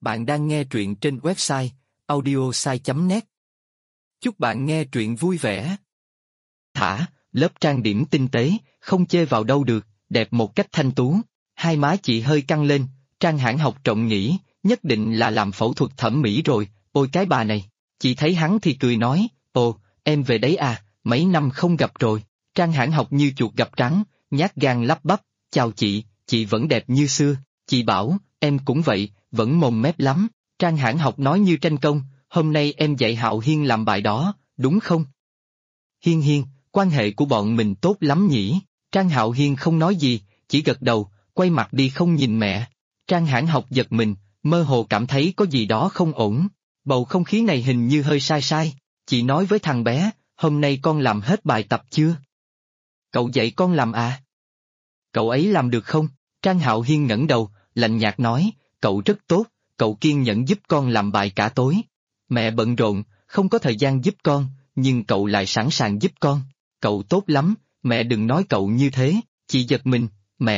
Bạn đang nghe truyện trên website audiosai.net. Chúc bạn nghe truyện vui vẻ. Lớp trang điểm tinh tế, không chê vào đâu được, đẹp một cách thanh tú. Hai má chị hơi căng lên, Trang Hãn Học trộm nghĩ, nhất định là làm phẫu thuật thẩm mỹ rồi, ôi cái bà này. Chị thấy hắn thì cười nói, ồ, em về đấy à, mấy năm không gặp rồi. Trang Hãn Học như chuột gặp rắn, nhát gan lắp bắp, chào chị vẫn đẹp như xưa. Chị bảo, em cũng vậy, vẫn mồm mép lắm. Trang Hãn Học nói như tranh công, hôm nay em dạy Hạo Hiên làm bài đó, đúng không? Hiên, quan hệ của bọn mình tốt lắm nhỉ? Trang Hạo Hiên không nói gì, chỉ gật đầu, quay mặt đi không nhìn mẹ. Trang Hãn Học giật mình, mơ hồ cảm thấy có gì đó không ổn. Bầu không khí này hình như hơi sai. Chị nói với thằng bé, hôm nay con làm hết bài tập chưa? Cậu dạy con làm à? Cậu ấy làm được không? Trang Hạo Hiên ngẩng đầu, lạnh nhạt nói, cậu rất tốt, cậu kiên nhẫn giúp con làm bài cả tối. Mẹ bận rộn, không có thời gian giúp con, nhưng cậu lại sẵn sàng giúp con. Cậu tốt lắm, mẹ đừng nói cậu như thế. Chị giật mình,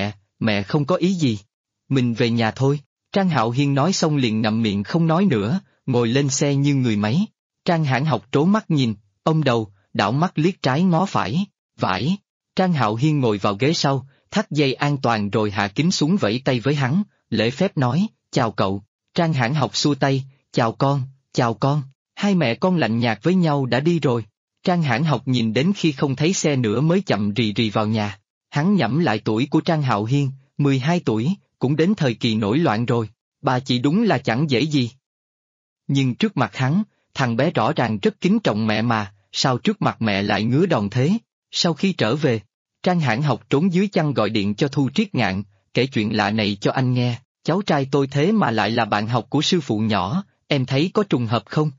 mẹ không có ý gì. Mình về nhà thôi. Trang Hạo Hiên nói xong liền ngậm miệng không nói nữa, ngồi lên xe như người máy. Trang Hãn Học trố mắt nhìn, ông đầu, đảo mắt liếc trái ngó phải, vãi. Trang Hạo Hiên ngồi vào ghế sau, thắt dây an toàn rồi hạ kính xuống vẫy tay với hắn, lễ phép nói, chào cậu. Trang Hãn Học xua tay, chào con. Hai mẹ con lạnh nhạt với nhau đã đi rồi. Trang Hãn Học nhìn đến khi không thấy xe nữa mới chậm rì vào nhà. Hắn nhẩm lại tuổi của Trang Hạo Hiên, 12 tuổi, cũng đến thời kỳ nổi loạn rồi. Bà chị đúng là chẳng dễ gì. Nhưng trước mặt hắn, thằng bé rõ ràng rất kính trọng mẹ mà, sao trước mặt mẹ lại ngứa đòn thế? Sau khi trở về, Trang Hãn Học trốn dưới chăn gọi điện cho Thu Triết Ngạn, kể chuyện lạ này cho anh nghe. Cháu trai tôi thế mà lại là bạn học của sư phụ nhỏ, em thấy có trùng hợp không?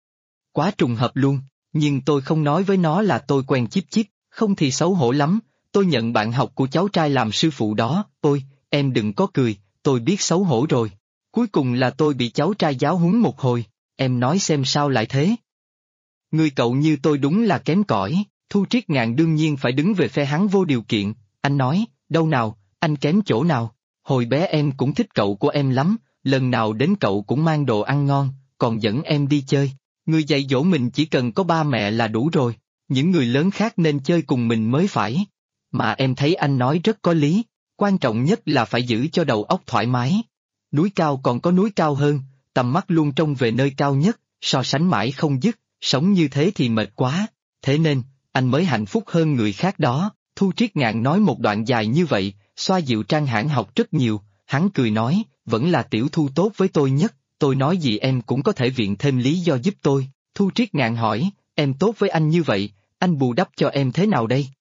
Quá trùng hợp luôn, nhưng tôi không nói với nó là tôi quen Chíp, không thì xấu hổ lắm. Tôi nhận bạn học của cháu trai làm sư phụ đó. Ôi, em đừng có cười, tôi biết xấu hổ rồi. Cuối cùng là tôi bị cháu trai giáo huấn một hồi, em nói xem sao lại thế? Người cậu như tôi đúng là kém cỏi. Thu Triết Ngạn đương nhiên phải đứng về phe hắn vô điều kiện, anh nói, đâu nào, anh kém chỗ nào? Hồi bé em cũng thích cậu của em lắm, lần nào đến cậu cũng mang đồ ăn ngon, còn dẫn em đi chơi. Người dạy dỗ mình chỉ cần có ba mẹ là đủ rồi, những người lớn khác nên chơi cùng mình mới phải. Mà em thấy anh nói rất có lý, quan trọng nhất là phải giữ cho đầu óc thoải mái. Núi cao còn có núi cao hơn, tầm mắt luôn trông về nơi cao nhất, so sánh mãi không dứt, sống như thế thì mệt quá, thế nên, anh mới hạnh phúc hơn người khác đó. Thu Triết Ngạn nói một đoạn dài như vậy, xoa dịu Trang Hãn Học rất nhiều, hắn cười nói, vẫn là Tiểu Thu tốt với tôi nhất, tôi nói gì em cũng có thể viện thêm lý do giúp tôi. Thu Triết Ngạn hỏi, em tốt với anh như vậy, anh bù đắp cho em thế nào đây?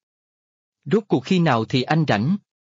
Rốt cuộc khi nào thì anh rảnh?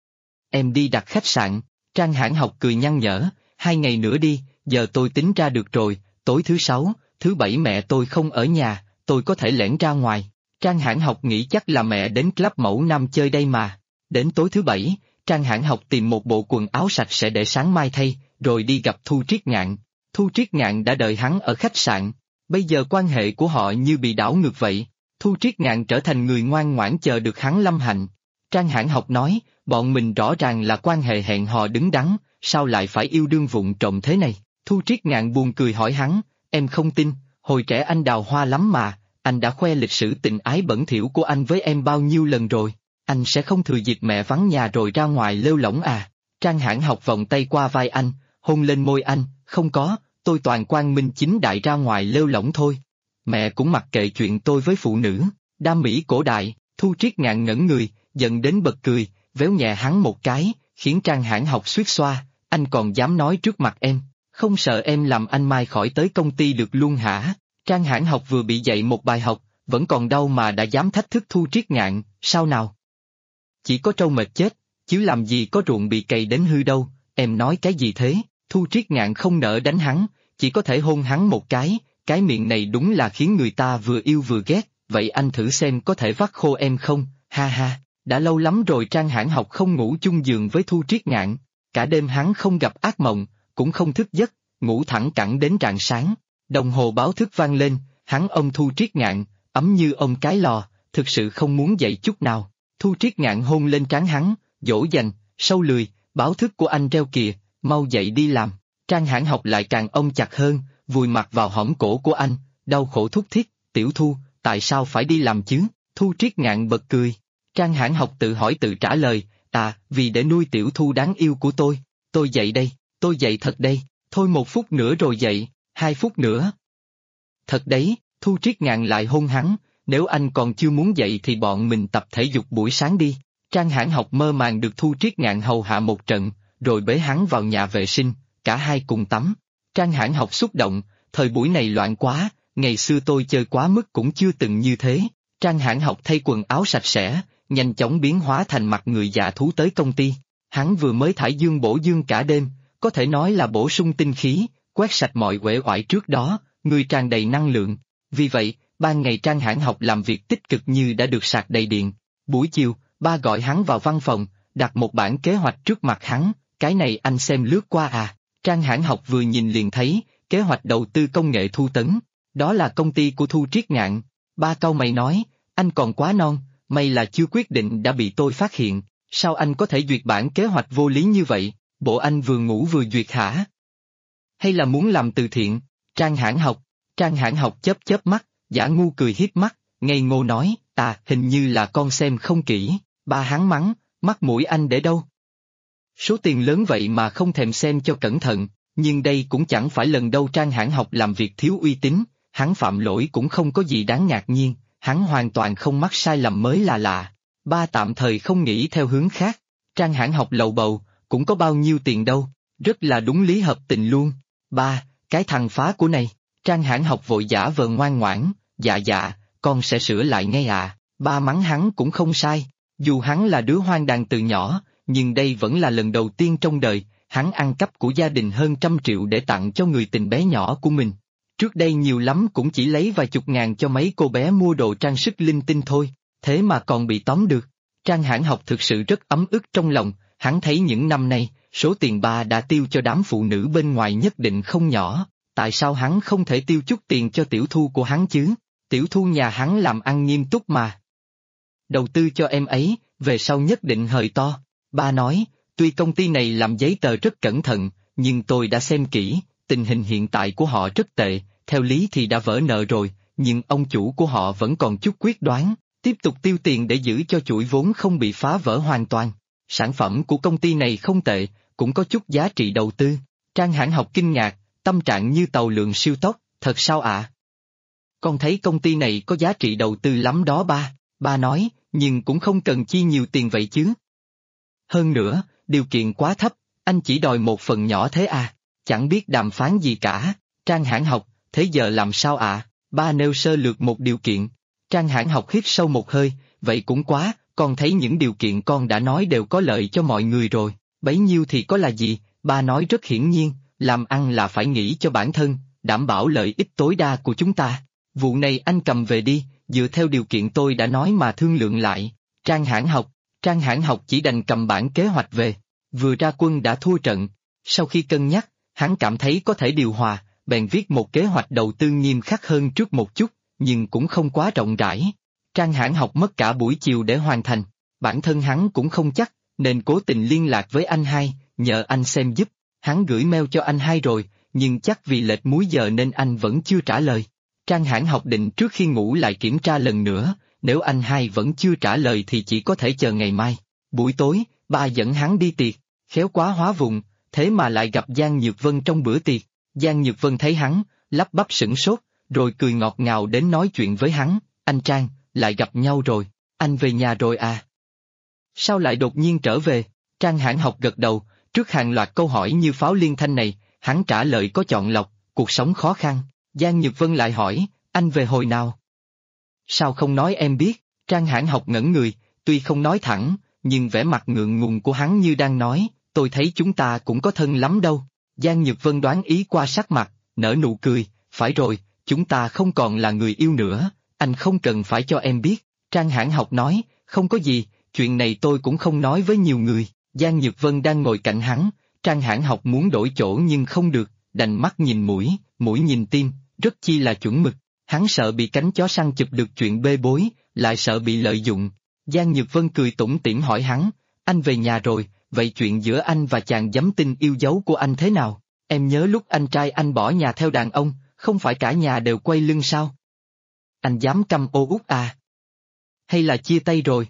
Em đi đặt khách sạn. Trang Hãn Học cười nhăn nhở, 2 ngày nữa đi, giờ tôi tính ra được rồi, tối thứ 6, thứ 7 mẹ tôi không ở nhà, tôi có thể lẻn ra ngoài. Trang Hãn Học nghĩ chắc là mẹ đến club Mẫu Nam chơi đây mà. Đến tối thứ 7, Trang Hãn Học tìm một bộ quần áo sạch sẽ để sáng mai thay, rồi đi gặp Thu Triết Ngạn. Thu Triết Ngạn đã đợi hắn ở khách sạn, bây giờ quan hệ của họ như bị đảo ngược vậy. Thu Triết Ngạn trở thành người ngoan ngoãn chờ được hắn lâm hạnh. Trang Hãn Học nói, bọn mình rõ ràng là quan hệ hẹn hò đứng đắn, sao lại phải yêu đương vụng trộm thế này? Thu Triết Ngạn buồn cười hỏi hắn, em không tin, hồi trẻ anh đào hoa lắm mà, anh đã khoe lịch sử tình ái bẩn thỉu của anh với em bao nhiêu lần rồi, anh sẽ không thừa dịp mẹ vắng nhà rồi ra ngoài lêu lổng à? Trang Hãn Học vòng tay qua vai anh, hôn lên môi anh, không có, tôi toàn quang minh chính đại ra ngoài lêu lổng thôi. Mẹ cũng mặc kệ chuyện tôi với phụ nữ, đam mỹ cổ đại. Thu Triết Ngạn ngẩn người, giận đến bật cười, véo nhẹ hắn một cái, khiến Trang Hãn Học suýt xoa, anh còn dám nói trước mặt em, không sợ em làm anh mai khỏi tới công ty được luôn hả? Trang Hãn Học vừa bị dạy một bài học, vẫn còn đau mà đã dám thách thức Thu Triết Ngạn, sao nào? Chỉ có trâu mệt chết, chứ làm gì có ruộng bị cày đến hư đâu, em nói cái gì thế? Thu Triết Ngạn không nỡ đánh hắn, chỉ có thể hôn hắn một cái miệng này đúng là khiến người ta vừa yêu vừa ghét, vậy anh thử xem có thể vắt khô em không, ha ha. Đã lâu lắm rồi Trang Hãn Học không ngủ chung giường với Thu Triết Ngạn, cả đêm hắn không gặp ác mộng, cũng không thức giấc, ngủ thẳng cẳng đến rạng sáng. Đồng hồ báo thức vang lên, hắn ôm Thu Triết Ngạn, ấm như ôm cái lò, thực sự không muốn dậy chút nào. Thu Triết Ngạn hôn lên trán hắn, dỗ dành, sâu lười, báo thức của anh reo kìa, mau dậy đi làm. Trang Hãn Học lại càng ôm chặt hơn, vùi mặt vào hõm cổ của anh, đau khổ thúc thiết, Tiểu Thu, tại sao phải đi làm chứ? Thu Triết Ngạn bật cười. Trang Hãn Học tự hỏi tự trả lời, vì để nuôi Tiểu Thu đáng yêu của tôi dậy đây, tôi dậy thật đây, thôi 1 phút nữa rồi dậy, 2 phút nữa. Thật đấy, Thu Triết Ngạn lại hôn hắn, nếu anh còn chưa muốn dậy thì bọn mình tập thể dục buổi sáng đi. Trang Hãn Học mơ màng được Thu Triết Ngạn hầu hạ một trận, rồi bế hắn vào nhà vệ sinh, cả hai cùng tắm. Trang Hãn Học xúc động, thời buổi này loạn quá, ngày xưa tôi chơi quá mức cũng chưa từng như thế. Trang Hãn Học thay quần áo sạch sẽ, nhanh chóng biến hóa thành mặt người dạ thú tới công ty. Hắn vừa mới thải dương bổ dương cả đêm, có thể nói là bổ sung tinh khí, quét sạch mọi uể oải trước đó, người tràn đầy năng lượng. Vì vậy, ban ngày Trang Hãn Học làm việc tích cực như đã được sạc đầy điện. Buổi chiều, ba gọi hắn vào văn phòng, đặt một bản kế hoạch trước mặt hắn, cái này anh xem lướt qua à. Trang Hãn Học vừa nhìn liền thấy, kế hoạch đầu tư công nghệ Thu Tấn, đó là công ty của Thu Triết Ngạn. Ba cau mày nói, anh còn quá non, may là chưa quyết định đã bị tôi phát hiện, sao anh có thể duyệt bản kế hoạch vô lý như vậy, bộ anh vừa ngủ vừa duyệt hả? Hay là muốn làm từ thiện? Trang Hãn Học chớp mắt, giả ngu cười hiếp mắt, ngây ngô nói, hình như là con xem không kỹ. Ba hắn mắng, mắt mũi anh để đâu? Số tiền lớn vậy mà không thèm xem cho cẩn thận, nhưng đây cũng chẳng phải lần đầu Trang Hãn Học làm việc thiếu uy tín, hắn phạm lỗi cũng không có gì đáng ngạc nhiên, hắn hoàn toàn không mắc sai lầm mới là lạ. Ba tạm thời không nghĩ theo hướng khác. Trang Hãn Học lầu bầu, cũng có bao nhiêu tiền đâu, rất là đúng lý hợp tình luôn. Ba, cái thằng phá của này. Trang Hãn Học vội giả vờ ngoan ngoãn, dạ, con sẽ sửa lại ngay à. Ba mắng hắn cũng không sai, dù hắn là đứa hoang đàn từ nhỏ, nhưng đây vẫn là lần đầu tiên trong đời, hắn ăn cắp của gia đình hơn 100 triệu để tặng cho người tình bé nhỏ của mình. Trước đây nhiều lắm cũng chỉ lấy vài chục ngàn cho mấy cô bé mua đồ trang sức linh tinh thôi, thế mà còn bị tóm được. Trang Hãn Học thực sự rất ấm ức trong lòng, hắn thấy những năm nay, số tiền ba đã tiêu cho đám phụ nữ bên ngoài nhất định không nhỏ, tại sao hắn không thể tiêu chút tiền cho Tiểu Thu của hắn chứ? Tiểu Thu nhà hắn làm ăn nghiêm túc mà. Đầu tư cho em ấy, về sau nhất định hời to. Ba nói, tuy công ty này làm giấy tờ rất cẩn thận, nhưng tôi đã xem kỹ, tình hình hiện tại của họ rất tệ, theo lý thì đã vỡ nợ rồi, nhưng ông chủ của họ vẫn còn chút quyết đoán, tiếp tục tiêu tiền để giữ cho chuỗi vốn không bị phá vỡ hoàn toàn. Sản phẩm của công ty này không tệ, cũng có chút giá trị đầu tư. Trang Hãn Học kinh ngạc, tâm trạng như tàu lượn siêu tốc, thật sao ạ? Con thấy công ty này có giá trị đầu tư lắm đó ba. Ba nói, nhưng cũng không cần chi nhiều tiền vậy chứ. Hơn nữa, điều kiện quá thấp, anh chỉ đòi một phần nhỏ thế à, chẳng biết đàm phán gì cả. Trang Hãn Học, thế giờ làm sao ạ? Ba nêu sơ lược một điều kiện. Trang Hãn Học hít sâu một hơi, vậy cũng quá, con thấy những điều kiện con đã nói đều có lợi cho mọi người rồi, bấy nhiêu thì có là gì? Ba nói rất hiển nhiên, làm ăn là phải nghĩ cho bản thân, đảm bảo lợi ích tối đa của chúng ta. Vụ này anh cầm về đi, dựa theo điều kiện tôi đã nói mà thương lượng lại. Trang Hãn Học chỉ đành cầm bản kế hoạch về, vừa ra quân đã thua trận. Sau khi cân nhắc, hắn cảm thấy có thể điều hòa, bèn viết một kế hoạch đầu tư nghiêm khắc hơn trước một chút, nhưng cũng không quá rộng rãi. Trang Hãn Học mất cả buổi chiều để hoàn thành, bản thân hắn cũng không chắc, nên cố tình liên lạc với anh hai, nhờ anh xem giúp. Hắn gửi mail cho anh hai rồi, nhưng chắc vì lệch múi giờ nên anh vẫn chưa trả lời. Trang Hãn Học định trước khi ngủ lại kiểm tra lần nữa, nếu anh hai vẫn chưa trả lời thì chỉ có thể chờ ngày mai. Buổi tối, ba dẫn hắn đi tiệc, khéo quá hóa vùng, thế mà lại gặp Giang Nhược Vân trong bữa tiệc. Giang Nhược Vân thấy hắn, lắp bắp sửng sốt, rồi cười ngọt ngào đến nói chuyện với hắn, anh Trang, lại gặp nhau rồi, anh về nhà rồi à? Sao lại đột nhiên trở về? Trang Hãn Học gật đầu, trước hàng loạt câu hỏi như pháo liên thanh này, hắn trả lời có chọn lọc, cuộc sống khó khăn. Giang Nhược Vân lại hỏi, anh về hồi nào? Sao không nói em biết? Trang Hãn Học ngẩn người, tuy không nói thẳng, nhưng vẻ mặt ngượng ngùng của hắn như đang nói, tôi thấy chúng ta cũng có thân lắm đâu. Giang Nhược Vân đoán ý qua sắc mặt, nở nụ cười, phải rồi, chúng ta không còn là người yêu nữa, anh không cần phải cho em biết. Trang Hãn Học nói, không có gì, chuyện này tôi cũng không nói với nhiều người. Giang Nhược Vân đang ngồi cạnh hắn, Trang Hãn Học muốn đổi chỗ nhưng không được, đành mắt nhìn mũi, mũi nhìn tim, rất chi là chuẩn mực. Hắn sợ bị cánh chó săn chụp được chuyện bê bối, lại sợ bị lợi dụng. Giang Nhược Vân cười tủm tỉm hỏi hắn, anh về nhà rồi, vậy chuyện giữa anh và chàng giám tinh yêu dấu của anh thế nào? Em nhớ lúc anh trai anh bỏ nhà theo đàn ông, không phải cả nhà đều quay lưng sao? Anh dám căm ô út à? Hay là chia tay rồi?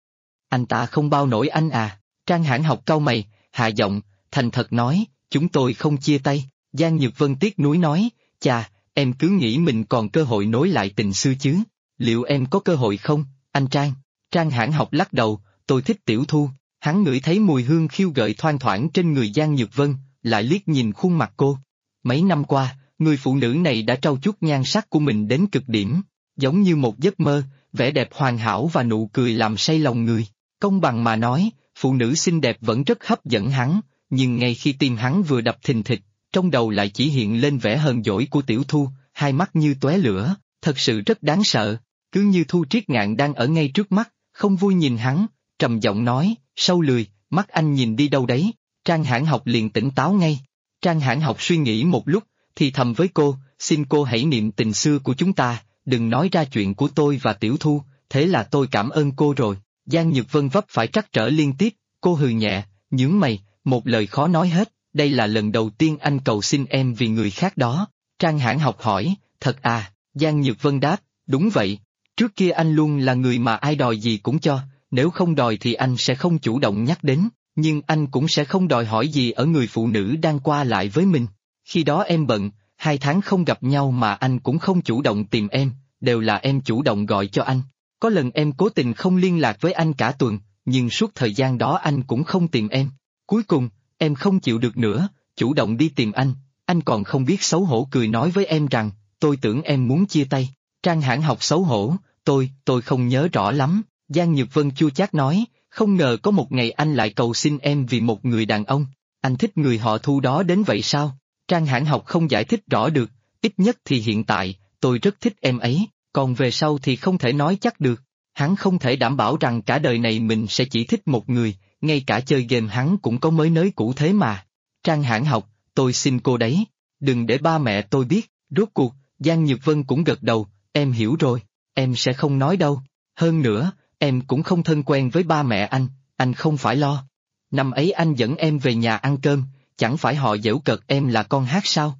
Anh ta không bao nổi anh à? Trang Hãn Học cau mày, hạ giọng, thành thật nói, chúng tôi không chia tay. Giang Nhược Vân tiếc nuối nói, chà, em cứ nghĩ mình còn cơ hội nối lại tình xưa chứ? Liệu em có cơ hội không, anh Trang? Trang Hãn Học lắc đầu, tôi thích Tiểu Thu. Hắn ngửi thấy mùi hương khiêu gợi thoang thoảng trên người Giang Nhược Vân, lại liếc nhìn khuôn mặt cô. Mấy năm qua, người phụ nữ này đã trau chuốt nhan sắc của mình đến cực điểm, giống như một giấc mơ, vẻ đẹp hoàn hảo và nụ cười làm say lòng người. Công bằng mà nói, phụ nữ xinh đẹp vẫn rất hấp dẫn hắn, nhưng ngay khi tim hắn vừa đập thình thịch, trong đầu lại chỉ hiện lên vẻ hờn dỗi của Tiểu Thu, hai mắt như tóe lửa, thật sự rất đáng sợ. Cứ như Thu Triết Ngạn đang ở ngay trước mắt, không vui nhìn hắn, trầm giọng nói, sâu lười, mắt anh nhìn đi đâu đấy? Trang Hãn Học liền tỉnh táo ngay. Trang Hãn Học suy nghĩ một lúc, thì thầm với cô, xin cô hãy niệm tình xưa của chúng ta, đừng nói ra chuyện của tôi và Tiểu Thu, thế là tôi cảm ơn cô rồi. Giang Nhược Vân vấp phải trắc trở liên tiếp, cô hừ nhẹ, nhướng mày, một lời khó nói hết, đây là lần đầu tiên anh cầu xin em vì người khác đó. Trang Hãn Học hỏi, thật à? Giang Nhược Vân đáp, đúng vậy, trước kia anh luôn là người mà ai đòi gì cũng cho, nếu không đòi thì anh sẽ không chủ động nhắc đến, nhưng anh cũng sẽ không đòi hỏi gì ở người phụ nữ đang qua lại với mình. Khi đó em bận, 2 tháng không gặp nhau mà anh cũng không chủ động tìm em, đều là em chủ động gọi cho anh. Có lần em cố tình không liên lạc với anh cả tuần, nhưng suốt thời gian đó anh cũng không tìm em. Cuối cùng, em không chịu được nữa, chủ động đi tìm anh còn không biết xấu hổ cười nói với em rằng, tôi tưởng em muốn chia tay. Trang Hãn Học xấu hổ, tôi không nhớ rõ lắm. Giang Nhược Vân chua chát nói, không ngờ có một ngày anh lại cầu xin em vì một người đàn ông. Anh thích người họ Thu đó đến vậy sao? Trang Hãn Học không giải thích rõ được, ít nhất thì hiện tại, tôi rất thích em ấy, còn về sau thì không thể nói chắc được. Hắn không thể đảm bảo rằng cả đời này mình sẽ chỉ thích một người, ngay cả chơi game hắn cũng có mới nới cũ thế mà. Trang Hãn Học, tôi xin cô đấy, đừng để ba mẹ tôi biết. Rốt cuộc, Giang Nhược Vân cũng gật đầu, em hiểu rồi, em sẽ không nói đâu. Hơn nữa, em cũng không thân quen với ba mẹ anh không phải lo. Năm ấy anh dẫn em về nhà ăn cơm, chẳng phải họ giễu cợt em là con hát sao?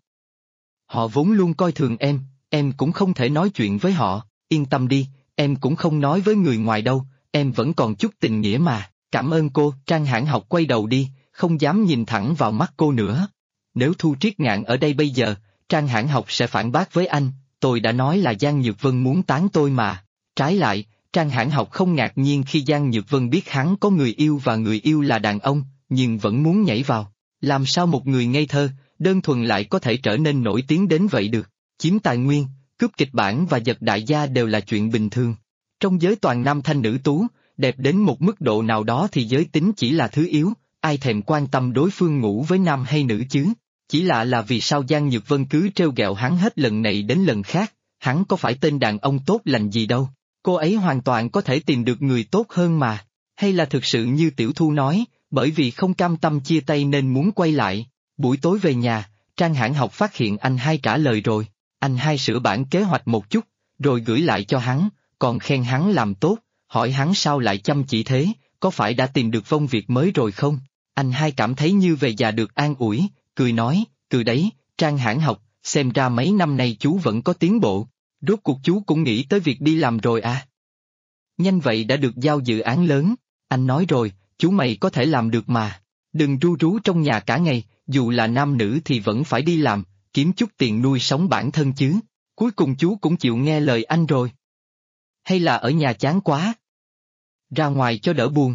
Họ vốn luôn coi thường em cũng không thể nói chuyện với họ, yên tâm đi, em cũng không nói với người ngoài đâu, em vẫn còn chút tình nghĩa mà. Cảm ơn cô. Trang Hãn Học quay đầu đi, không dám nhìn thẳng vào mắt cô nữa. Nếu Thu Triết Ngạn ở đây bây giờ, Trang Hãn Học sẽ phản bác với anh, tôi đã nói là Giang Nhược Vân muốn tán tôi mà. Trái lại, Trang Hãn Học không ngạc nhiên khi Giang Nhược Vân biết hắn có người yêu và người yêu là đàn ông, nhưng vẫn muốn nhảy vào. Làm sao một người ngây thơ, đơn thuần lại có thể trở nên nổi tiếng đến vậy được? Chiếm tài nguyên, cướp kịch bản và giật đại gia đều là chuyện bình thường. Trong giới toàn nam thanh nữ tú, đẹp đến một mức độ nào đó thì giới tính chỉ là thứ yếu, ai thèm quan tâm đối phương ngủ với nam hay nữ chứ? Chỉ lạ là vì sao Giang Nhược Vân cứ trêu ghẹo hắn hết lần này đến lần khác, hắn có phải tên đàn ông tốt lành gì đâu, cô ấy hoàn toàn có thể tìm được người tốt hơn mà. Hay là thực sự như Tiểu Thu nói, bởi vì không cam tâm chia tay nên muốn quay lại. Buổi tối về nhà, Trang Hãn Học phát hiện anh hai trả lời rồi, anh hai sửa bản kế hoạch một chút, rồi gửi lại cho hắn, còn khen hắn làm tốt, hỏi hắn sao lại chăm chỉ thế, có phải đã tìm được công việc mới rồi không? Anh hai cảm thấy như về già được an ủi, cười nói, cười đấy, Trang Hãn Học, xem ra mấy năm nay chú vẫn có tiến bộ, rốt cuộc chú cũng nghĩ tới việc đi làm rồi à? Nhanh vậy đã được giao dự án lớn, anh nói rồi, chú mày có thể làm được mà, đừng ru rú trong nhà cả ngày, dù là nam nữ thì vẫn phải đi làm, kiếm chút tiền nuôi sống bản thân chứ. Cuối cùng chú cũng chịu nghe lời anh rồi. Hay là ở nhà chán quá? Ra ngoài cho đỡ buồn.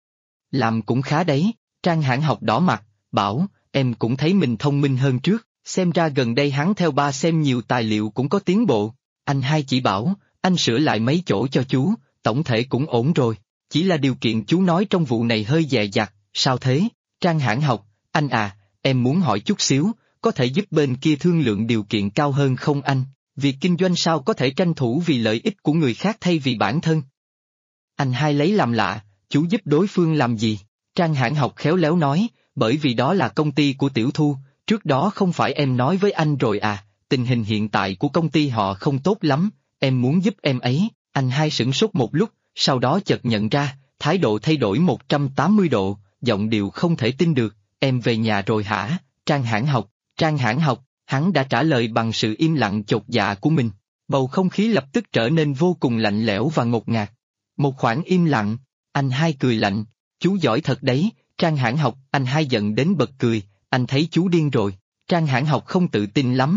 Làm cũng khá đấy. Trang Hãn Học đỏ mặt, bảo, em cũng thấy mình thông minh hơn trước, xem ra gần đây hắn theo ba xem nhiều tài liệu cũng có tiến bộ. Anh hai chỉ bảo, anh sửa lại mấy chỗ cho chú, tổng thể cũng ổn rồi, chỉ là điều kiện chú nói trong vụ này hơi dè dặt, sao thế? Trang Hãn Học, anh à, em muốn hỏi chút xíu, có thể giúp bên kia thương lượng điều kiện cao hơn không anh? Việc kinh doanh sao có thể tranh thủ vì lợi ích của người khác thay vì bản thân? Anh hai lấy làm lạ, chú giúp đối phương làm gì? Trang Hãn Học khéo léo nói, bởi vì đó là công ty của Tiểu Thu, trước đó không phải em nói với anh rồi à, tình hình hiện tại của công ty họ không tốt lắm, em muốn giúp em ấy. Anh hai sửng sốt một lúc, sau đó chợt nhận ra, thái độ thay đổi 180 độ, giọng điệu không thể tin được, em về nhà rồi hả? Trang Hãn Học, Trang Hãn Học, hắn đã trả lời bằng sự im lặng chột dạ của mình. Bầu không khí lập tức trở nên vô cùng lạnh lẽo và ngột ngạt. Một khoảng im lặng, anh hai cười lạnh, chú giỏi thật đấy, Trang Hãn Học, anh hai giận đến bật cười, anh thấy chú điên rồi. Trang Hãn Học không tự tin lắm,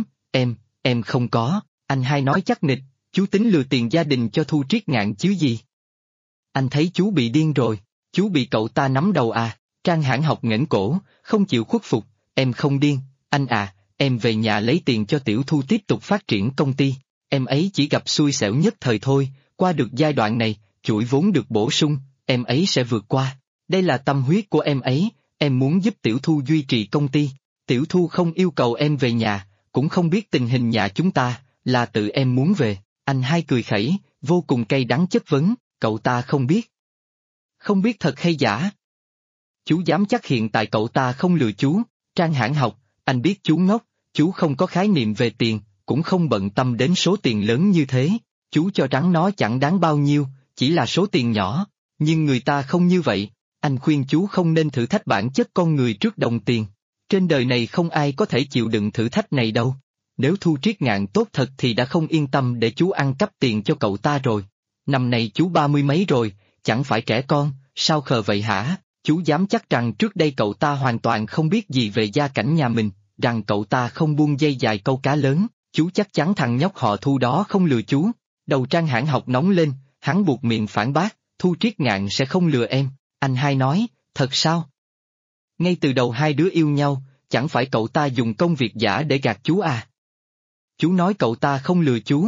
em không có, anh hai nói chắc nịch, chú tính lừa tiền gia đình cho Thu Triết Ngạn chứ gì. Anh thấy chú bị điên rồi, chú bị cậu ta nắm đầu à, Trang Hãn Học nghển cổ, không chịu khuất phục, em không điên, anh à, em về nhà lấy tiền cho Tiểu Thu tiếp tục phát triển công ty, em ấy chỉ gặp xui xẻo nhất thời thôi, qua được giai đoạn này, chuỗi vốn được bổ sung, em ấy sẽ vượt qua, đây là tâm huyết của em ấy, em muốn giúp Tiểu Thu duy trì công ty, Tiểu Thu không yêu cầu em về nhà, cũng không biết tình hình nhà chúng ta, là tự em muốn về, anh hai cười khẩy, vô cùng cay đắng chất vấn, cậu ta không biết. Không biết thật hay giả? Chú dám chắc hiện tại cậu ta không lừa chú, Trang Hãn Học, anh biết chú ngốc, chú không có khái niệm về tiền, cũng không bận tâm đến số tiền lớn như thế, chú cho rằng nó chẳng đáng bao nhiêu, chỉ là số tiền nhỏ, nhưng người ta không như vậy, anh khuyên chú không nên thử thách bản chất con người trước đồng tiền. Trên đời này không ai có thể chịu đựng thử thách này đâu. Nếu Thu Triết Ngạn tốt thật thì đã không yên tâm để chú ăn cắp tiền cho cậu ta rồi. Năm này chú 30 mấy rồi, chẳng phải trẻ con, sao khờ vậy hả? Chú dám chắc rằng trước đây cậu ta hoàn toàn không biết gì về gia cảnh nhà mình, rằng cậu ta không buông dây dài câu cá lớn, chú chắc chắn thằng nhóc họ Thu đó không lừa chú. Đầu Trang Hãn Học nóng lên, hắn buộc miệng phản bác, Thu Triết Ngạn sẽ không lừa em, anh hai nói, thật sao? Ngay từ đầu hai đứa yêu nhau, chẳng phải cậu ta dùng công việc giả để gạt chú à? Chú nói cậu ta không lừa chú.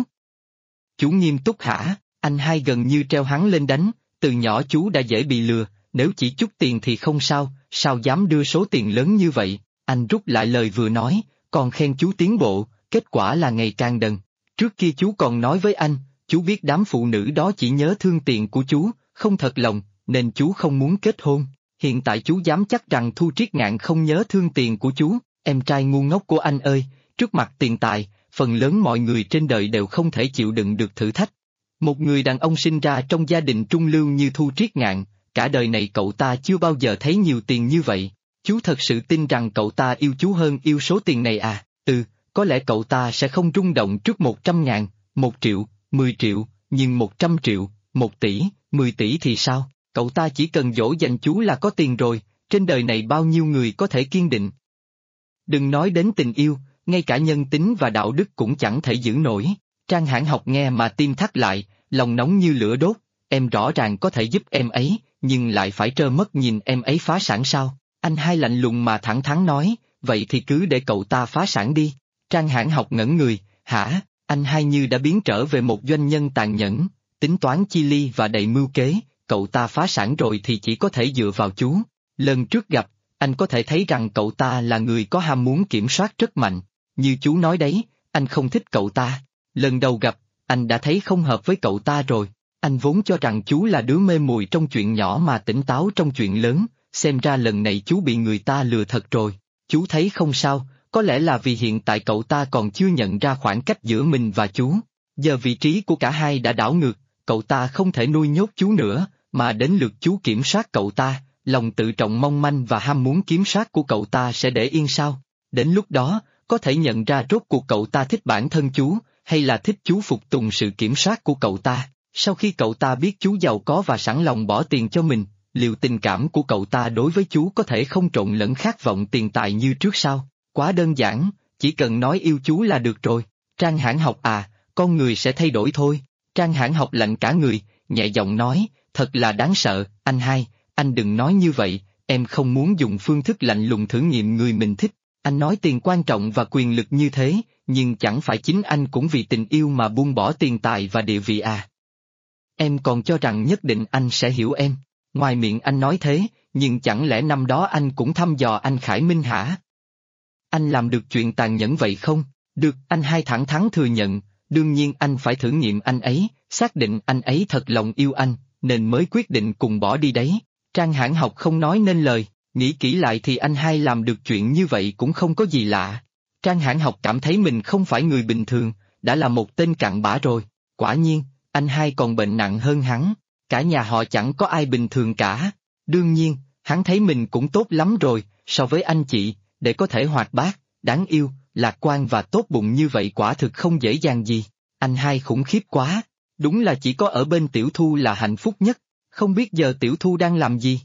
Chú nghiêm túc hả? Anh hai gần như treo hắn lên đánh, từ nhỏ chú đã dễ bị lừa, nếu chỉ chút tiền thì không sao, sao dám đưa số tiền lớn như vậy? Anh rút lại lời vừa nói, còn khen chú tiến bộ, kết quả là ngày càng đần. Trước kia chú còn nói với anh, chú biết đám phụ nữ đó chỉ nhớ thương tiền của chú, không thật lòng, nên chú không muốn kết hôn. Hiện tại chú dám chắc rằng Thu Triết Ngạn không nhớ thương tiền của chú, em trai ngu ngốc của anh ơi, trước mặt tiền tài, phần lớn mọi người trên đời đều không thể chịu đựng được thử thách. Một người đàn ông sinh ra trong gia đình trung lưu như Thu Triết Ngạn, cả đời này cậu ta chưa bao giờ thấy nhiều tiền như vậy. Chú thật sự tin rằng cậu ta yêu chú hơn yêu số tiền này à? Có lẽ cậu ta sẽ không rung động trước 100.000, 1 triệu, 10 triệu, nhưng 100 triệu, 1 tỷ, 10 tỷ thì sao? Cậu ta chỉ cần dỗ dành chú là có tiền rồi, trên đời này bao nhiêu người có thể kiên định. Đừng nói đến tình yêu, ngay cả nhân tính và đạo đức cũng chẳng thể giữ nổi. Trang Hãn Học nghe mà tim thắt lại, lòng nóng như lửa đốt, em rõ ràng có thể giúp em ấy, nhưng lại phải trơ mắt nhìn em ấy phá sản sao? Anh hai lạnh lùng mà thẳng thắn nói, vậy thì cứ để cậu ta phá sản đi. Trang Hãn Học ngẩn người, hả? Anh hai như đã biến trở về một doanh nhân tàn nhẫn, tính toán chi ly và đầy mưu kế, cậu ta phá sản rồi thì chỉ có thể dựa vào chú. Lần trước gặp, anh có thể thấy rằng cậu ta là người có ham muốn kiểm soát rất mạnh, như chú nói đấy, anh không thích cậu ta. Lần đầu gặp, anh đã thấy không hợp với cậu ta rồi, anh vốn cho rằng chú là đứa mê muội trong chuyện nhỏ mà tỉnh táo trong chuyện lớn, xem ra lần này chú bị người ta lừa thật rồi. Chú thấy không sao, có lẽ là vì hiện tại cậu ta còn chưa nhận ra khoảng cách giữa mình và chú. Giờ vị trí của cả hai đã đảo ngược, cậu ta không thể nuôi nhốt chú nữa, mà đến lượt chú kiểm soát cậu ta, lòng tự trọng mong manh và ham muốn kiểm soát của cậu ta sẽ để yên sao? Đến lúc đó, có thể nhận ra rốt cuộc cậu ta thích bản thân chú, hay là thích chú phục tùng sự kiểm soát của cậu ta. Sau khi cậu ta biết chú giàu có và sẵn lòng bỏ tiền cho mình, liệu tình cảm của cậu ta đối với chú có thể không trộn lẫn khát vọng tiền tài như trước sao? Quá đơn giản, chỉ cần nói yêu chú là được rồi. Trang Hãn Học à, con người sẽ thay đổi thôi. Trang Hãn Học lạnh cả người, nhẹ giọng nói, thật là đáng sợ, anh hai, anh đừng nói như vậy, em không muốn dùng phương thức lạnh lùng thử nghiệm người mình thích. Anh nói tiền quan trọng và quyền lực như thế, nhưng chẳng phải chính anh cũng vì tình yêu mà buông bỏ tiền tài và địa vị à? Em còn cho rằng nhất định anh sẽ hiểu em. Ngoài miệng anh nói thế, nhưng chẳng lẽ năm đó anh cũng thăm dò anh Khải Minh hả? Anh làm được chuyện tàn nhẫn vậy không? Được, anh hai thẳng thắn thừa nhận, đương nhiên anh phải thử nghiệm anh ấy, xác định anh ấy thật lòng yêu anh, nên mới quyết định cùng bỏ đi đấy. Trang Hãn Học không nói nên lời, nghĩ kỹ lại thì anh hai làm được chuyện như vậy cũng không có gì lạ. Trang Hãn Học cảm thấy mình không phải người bình thường, đã là một tên cặn bã rồi. Quả nhiên, anh hai còn bệnh nặng hơn hắn, cả nhà họ chẳng có ai bình thường cả. Đương nhiên, hắn thấy mình cũng tốt lắm rồi, so với anh chị, để có thể hoạt bát, đáng yêu, lạc quan và tốt bụng như vậy quả thực không dễ dàng gì. Anh hai khủng khiếp quá, đúng là chỉ có ở bên Tiểu Thu là hạnh phúc nhất, không biết giờ Tiểu Thu đang làm gì.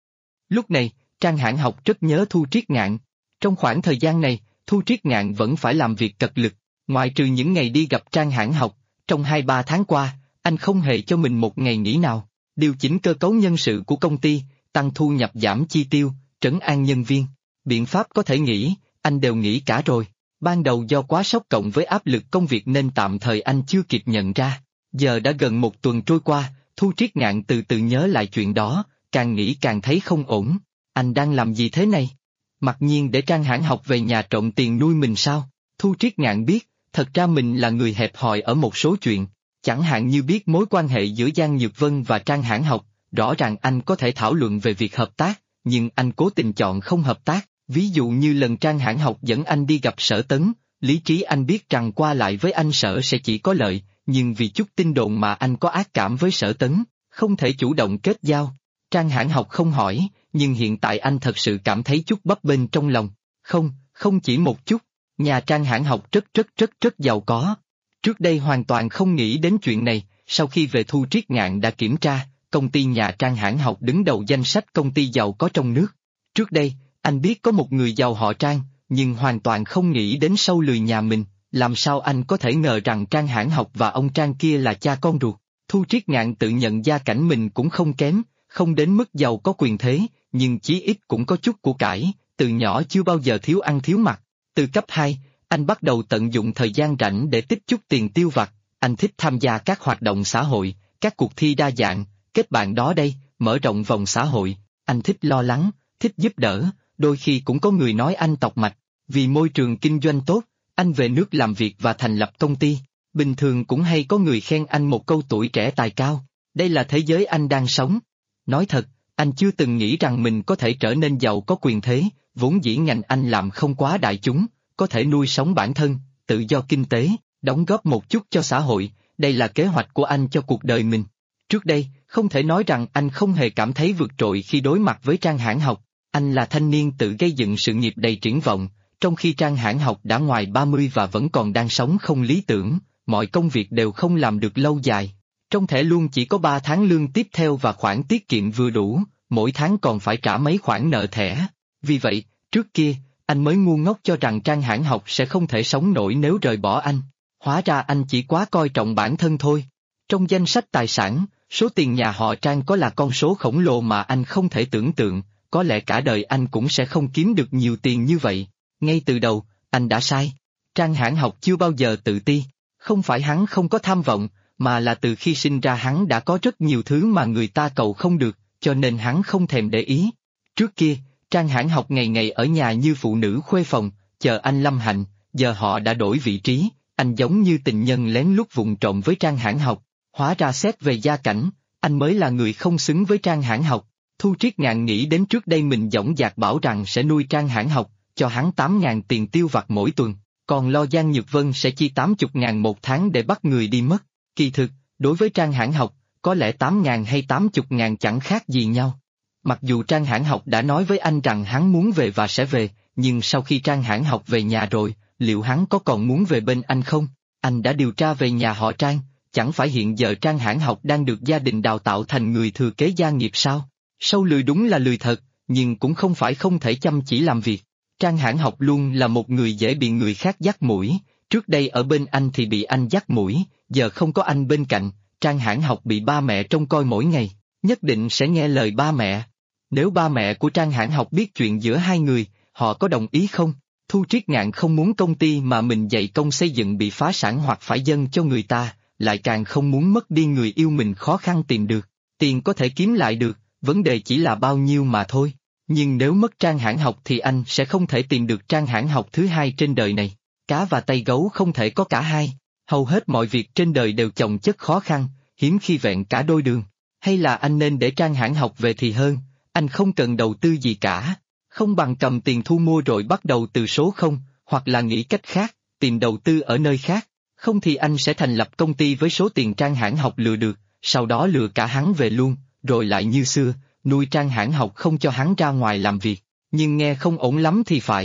Lúc này, Trang Hãn Học rất nhớ Thu Triết Ngạn. Trong khoảng thời gian này, Thu Triết Ngạn vẫn phải làm việc cật lực, ngoại trừ những ngày đi gặp Trang Hãn Học, trong 2-3 tháng qua, anh không hề cho mình một ngày nghỉ nào, điều chỉnh cơ cấu nhân sự của công ty, tăng thu nhập giảm chi tiêu, trấn an nhân viên. Biện pháp có thể nghĩ, anh đều nghĩ cả rồi. Ban đầu do quá sốc cộng với áp lực công việc nên tạm thời anh chưa kịp nhận ra. Giờ đã gần 1 tuần trôi qua, Thu Triết Ngạn từ từ nhớ lại chuyện đó, càng nghĩ càng thấy không ổn. Anh đang làm gì thế này? Mặc nhiên để Trang Hãn Học về nhà trộm tiền nuôi mình sao? Thu Triết Ngạn biết, thật ra mình là người hẹp hòi ở một số chuyện. Chẳng hạn như biết mối quan hệ giữa Giang Nhược Vân và Trang Hãn Học, rõ ràng anh có thể thảo luận về việc hợp tác, nhưng anh cố tình chọn không hợp tác. Ví dụ như lần Trang Hãn Học dẫn anh đi gặp Sở Tấn, lý trí anh biết rằng qua lại với anh Sở sẽ chỉ có lợi, nhưng vì chút tin đồn mà anh có ác cảm với Sở Tấn, không thể chủ động kết giao. Trang Hãn Học không hỏi, nhưng hiện tại anh thật sự cảm thấy chút bấp bênh trong lòng. Không chỉ một chút, nhà Trang Hãn Học rất giàu có. Trước đây hoàn toàn không nghĩ đến chuyện này, sau khi về Thu Triết Ngạn đã kiểm tra, công ty nhà Trang Hãn Học đứng đầu danh sách công ty giàu có trong nước. Trước đây, anh biết có một người giàu họ Trang, nhưng hoàn toàn không nghĩ đến sâu lười nhà mình, làm sao anh có thể ngờ rằng Trang Hãn Học và ông Trang kia là cha con ruột. Thu Triết Ngạn tự nhận gia cảnh mình cũng không kém, không đến mức giàu có quyền thế, nhưng chí ít cũng có chút của cải, từ nhỏ chưa bao giờ thiếu ăn thiếu mặc. Từ cấp 2, anh bắt đầu tận dụng thời gian rảnh để tích chút tiền tiêu vặt, anh thích tham gia các hoạt động xã hội, các cuộc thi đa dạng, kết bạn đó đây, mở rộng vòng xã hội, anh thích lo lắng, thích giúp đỡ, đôi khi cũng có người nói anh tọc mạch, vì môi trường kinh doanh tốt, anh về nước làm việc và thành lập công ty, bình thường cũng hay có người khen anh một câu tuổi trẻ tài cao, đây là thế giới anh đang sống. Nói thật, anh chưa từng nghĩ rằng mình có thể trở nên giàu có quyền thế, vốn dĩ ngành anh làm không quá đại chúng, có thể nuôi sống bản thân, tự do kinh tế, đóng góp một chút cho xã hội, đây là kế hoạch của anh cho cuộc đời mình. Trước đây, không thể nói rằng anh không hề cảm thấy vượt trội khi đối mặt với Trang Hãn Học, anh là thanh niên tự gây dựng sự nghiệp đầy triển vọng, trong khi Trang Hãn Học đã ngoài 30 và vẫn còn đang sống không lý tưởng, mọi công việc đều không làm được lâu dài. Trong thẻ luôn chỉ có 3 tháng lương tiếp theo và khoản tiết kiệm vừa đủ, mỗi tháng còn phải trả mấy khoản nợ thẻ. Vì vậy, trước kia, anh mới ngu ngốc cho rằng Trang Hãn Học sẽ không thể sống nổi nếu rời bỏ anh. Hóa ra anh chỉ quá coi trọng bản thân thôi. Trong danh sách tài sản, số tiền nhà họ Trang có là con số khổng lồ mà anh không thể tưởng tượng, có lẽ cả đời anh cũng sẽ không kiếm được nhiều tiền như vậy. Ngay từ đầu, anh đã sai. Trang Hãn Học chưa bao giờ tự ti, không phải hắn không có tham vọng, mà là từ khi sinh ra hắn đã có rất nhiều thứ mà người ta cầu không được, cho nên hắn không thèm để ý. Trước kia, Trang Hãn Học ngày ngày ở nhà như phụ nữ khuê phòng, chờ anh lâm hạnh, giờ họ đã đổi vị trí, anh giống như tình nhân lén lút vụng trộm với Trang Hãn Học. Hóa ra xét về gia cảnh, anh mới là người không xứng với Trang Hãn Học. Thu Triết Ngạn nghĩ đến trước đây mình dõng dạc bảo rằng sẽ nuôi Trang Hãn Học, cho hắn 8.000 tiền tiêu vặt mỗi tuần, còn lo Giang Nhược Vân sẽ chi 80.000 một tháng để bắt người đi mất. Kỳ thực, đối với Trang Hãn Học, có lẽ 8.000 hay 80.000 chẳng khác gì nhau. Mặc dù Trang Hãn Học đã nói với anh rằng hắn muốn về và sẽ về, nhưng sau khi Trang Hãn Học về nhà rồi, liệu hắn có còn muốn về bên anh không? Anh đã điều tra về nhà họ Trang, chẳng phải hiện giờ Trang Hãn Học đang được gia đình đào tạo thành người thừa kế gia nghiệp sao? Sâu lười đúng là lười thật, nhưng cũng không phải không thể chăm chỉ làm việc. Trang Hãn Học luôn là một người dễ bị người khác dắt mũi, trước đây ở bên anh thì bị anh dắt mũi, giờ không có anh bên cạnh, Trang Hãn Học bị ba mẹ trông coi mỗi ngày, nhất định sẽ nghe lời ba mẹ. Nếu ba mẹ của Trang Hãn Học biết chuyện giữa hai người, họ có đồng ý không? Thu Triết Ngạn không muốn công ty mà mình dạy công xây dựng bị phá sản hoặc phải dâng cho người ta, lại càng không muốn mất đi người yêu mình khó khăn tìm được. Tiền có thể kiếm lại được, vấn đề chỉ là bao nhiêu mà thôi. Nhưng nếu mất Trang Hãn Học thì anh sẽ không thể tìm được Trang Hãn Học thứ hai trên đời này. Cá và tay gấu không thể có cả hai. Hầu hết mọi việc trên đời đều chồng chất khó khăn, hiếm khi vẹn cả đôi đường. Hay là anh nên để Trang Hãn Học về thì hơn, anh không cần đầu tư gì cả. Không bằng cầm tiền thu mua rồi bắt đầu từ số 0, hoặc là nghĩ cách khác, tìm đầu tư ở nơi khác. Không thì anh sẽ thành lập công ty với số tiền Trang Hãn Học lừa được, sau đó lừa cả hắn về luôn, rồi lại như xưa, nuôi Trang Hãn Học không cho hắn ra ngoài làm việc. Nhưng nghe không ổn lắm thì phải.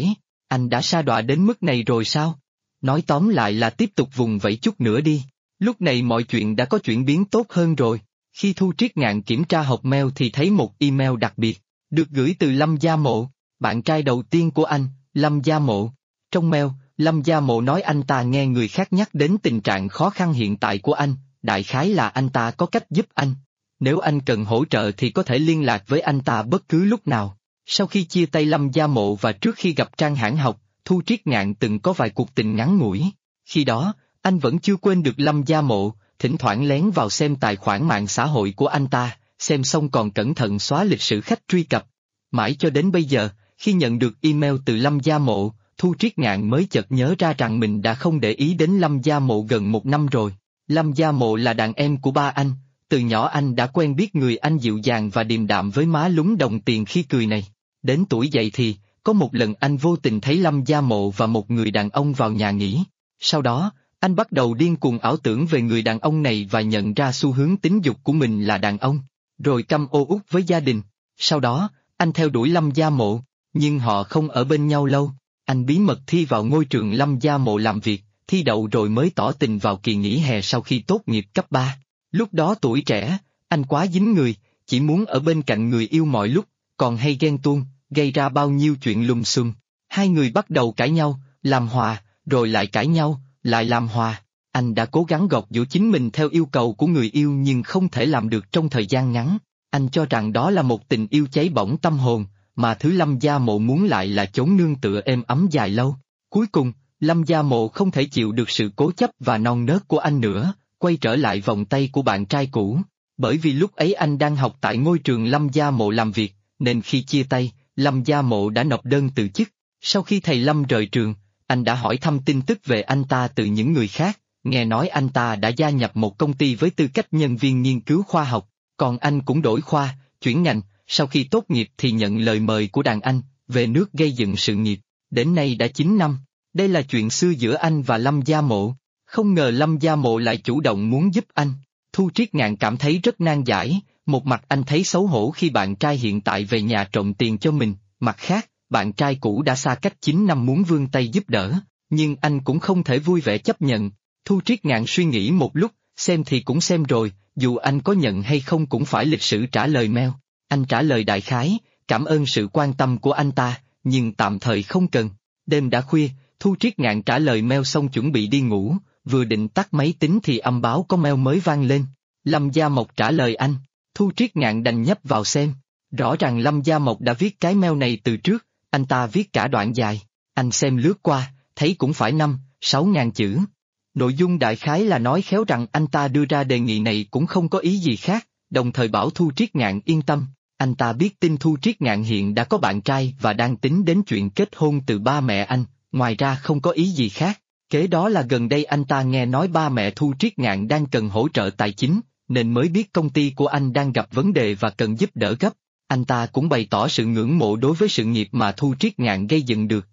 Anh đã sa đọa đến mức này rồi sao? Nói tóm lại là tiếp tục vùng vẫy chút nữa đi. Lúc này mọi chuyện đã có chuyển biến tốt hơn rồi. Khi Thu Triết Ngạn kiểm tra hộp mail thì thấy một email đặc biệt, được gửi từ Lâm Gia Mộ, bạn trai đầu tiên của anh, Lâm Gia Mộ. Trong mail, Lâm Gia Mộ nói anh ta nghe người khác nhắc đến tình trạng khó khăn hiện tại của anh, đại khái là anh ta có cách giúp anh. Nếu anh cần hỗ trợ thì có thể liên lạc với anh ta bất cứ lúc nào. Sau khi chia tay Lâm Gia Mộ và trước khi gặp Trang Hãn Học, Thu Triết Ngạn từng có vài cuộc tình ngắn ngủi. Khi đó, anh vẫn chưa quên được Lâm Gia Mộ, thỉnh thoảng lén vào xem tài khoản mạng xã hội của anh ta, xem xong còn cẩn thận xóa lịch sử khách truy cập. Mãi cho đến bây giờ, khi nhận được email từ Lâm Gia Mộ, Thu Triết Ngạn mới chợt nhớ ra rằng mình đã không để ý đến Lâm Gia Mộ gần 1 năm rồi. Lâm Gia Mộ là đàn em của ba anh, từ nhỏ anh đã quen biết người anh dịu dàng và điềm đạm với má lúm đồng tiền khi cười này. Đến tuổi dậy thì, có một lần anh vô tình thấy Lâm Gia Mộ và một người đàn ông vào nhà nghỉ. Sau đó, anh bắt đầu điên cuồng ảo tưởng về người đàn ông này và nhận ra xu hướng tính dục của mình là đàn ông, rồi căm ô uất với gia đình. Sau đó, anh theo đuổi Lâm Gia Mộ, nhưng họ không ở bên nhau lâu. Anh bí mật thi vào ngôi trường Lâm Gia Mộ làm việc, thi đậu rồi mới tỏ tình vào kỳ nghỉ hè sau khi tốt nghiệp cấp 3. Lúc đó tuổi trẻ, anh quá dính người, chỉ muốn ở bên cạnh người yêu mọi lúc, còn hay ghen tuông, gây ra bao nhiêu chuyện lùm xùm. Hai người bắt đầu cãi nhau, làm hòa, rồi lại cãi nhau, lại làm hòa. Anh đã cố gắng gọt giũa chính mình theo yêu cầu của người yêu nhưng không thể làm được trong thời gian ngắn. Anh cho rằng đó là một tình yêu cháy bỏng tâm hồn, mà thứ Lâm Gia Mộ muốn lại là chốn nương tựa êm ấm dài lâu. Cuối cùng, Lâm Gia Mộ không thể chịu được sự cố chấp và non nớt của anh nữa, quay trở lại vòng tay của bạn trai cũ. Bởi vì lúc ấy anh đang học tại ngôi trường Lâm Gia Mộ làm việc, nên khi chia tay, Lâm Gia Mộ đã nộp đơn từ chức. Sau khi thầy Lâm rời trường, anh đã hỏi thăm tin tức về anh ta từ những người khác, nghe nói anh ta đã gia nhập một công ty với tư cách nhân viên nghiên cứu khoa học, còn anh cũng đổi khoa, chuyển ngành, sau khi tốt nghiệp thì nhận lời mời của đàn anh, về nước gây dựng sự nghiệp, đến nay đã 9 năm. Đây là chuyện xưa giữa anh và Lâm Gia Mộ, không ngờ Lâm Gia Mộ lại chủ động muốn giúp anh. Thu Triết Ngạn cảm thấy rất nan giải, một mặt anh thấy xấu hổ khi bạn trai hiện tại về nhà trộm tiền cho mình, mặt khác, bạn trai cũ đã xa cách 9 năm muốn vươn tay giúp đỡ, nhưng anh cũng không thể vui vẻ chấp nhận. Thu Triết Ngạn suy nghĩ một lúc, xem thì cũng xem rồi, dù anh có nhận hay không cũng phải lịch sự trả lời mail. Anh trả lời đại khái, cảm ơn sự quan tâm của anh ta, nhưng tạm thời không cần. Đêm đã khuya, Thu Triết Ngạn trả lời mail xong chuẩn bị đi ngủ, vừa định tắt máy tính thì âm báo có mail mới vang lên. Lâm Gia Mộc trả lời anh, Thu Triết Ngạn đành nhấp vào xem. Rõ ràng Lâm Gia Mộc đã viết cái mail này từ trước, anh ta viết cả đoạn dài. Anh xem lướt qua, thấy cũng phải 5-6 ngàn chữ. Nội dung đại khái là nói khéo rằng anh ta đưa ra đề nghị này cũng không có ý gì khác, đồng thời bảo Thu Triết Ngạn yên tâm. Anh ta biết tin Thu Triết Ngạn hiện đã có bạn trai và đang tính đến chuyện kết hôn từ ba mẹ anh, ngoài ra không có ý gì khác. Kế đó là gần đây anh ta nghe nói ba mẹ Thu Triết Ngạn đang cần hỗ trợ tài chính, nên mới biết công ty của anh đang gặp vấn đề và cần giúp đỡ gấp. Anh ta cũng bày tỏ sự ngưỡng mộ đối với sự nghiệp mà Thu Triết Ngạn gây dựng được.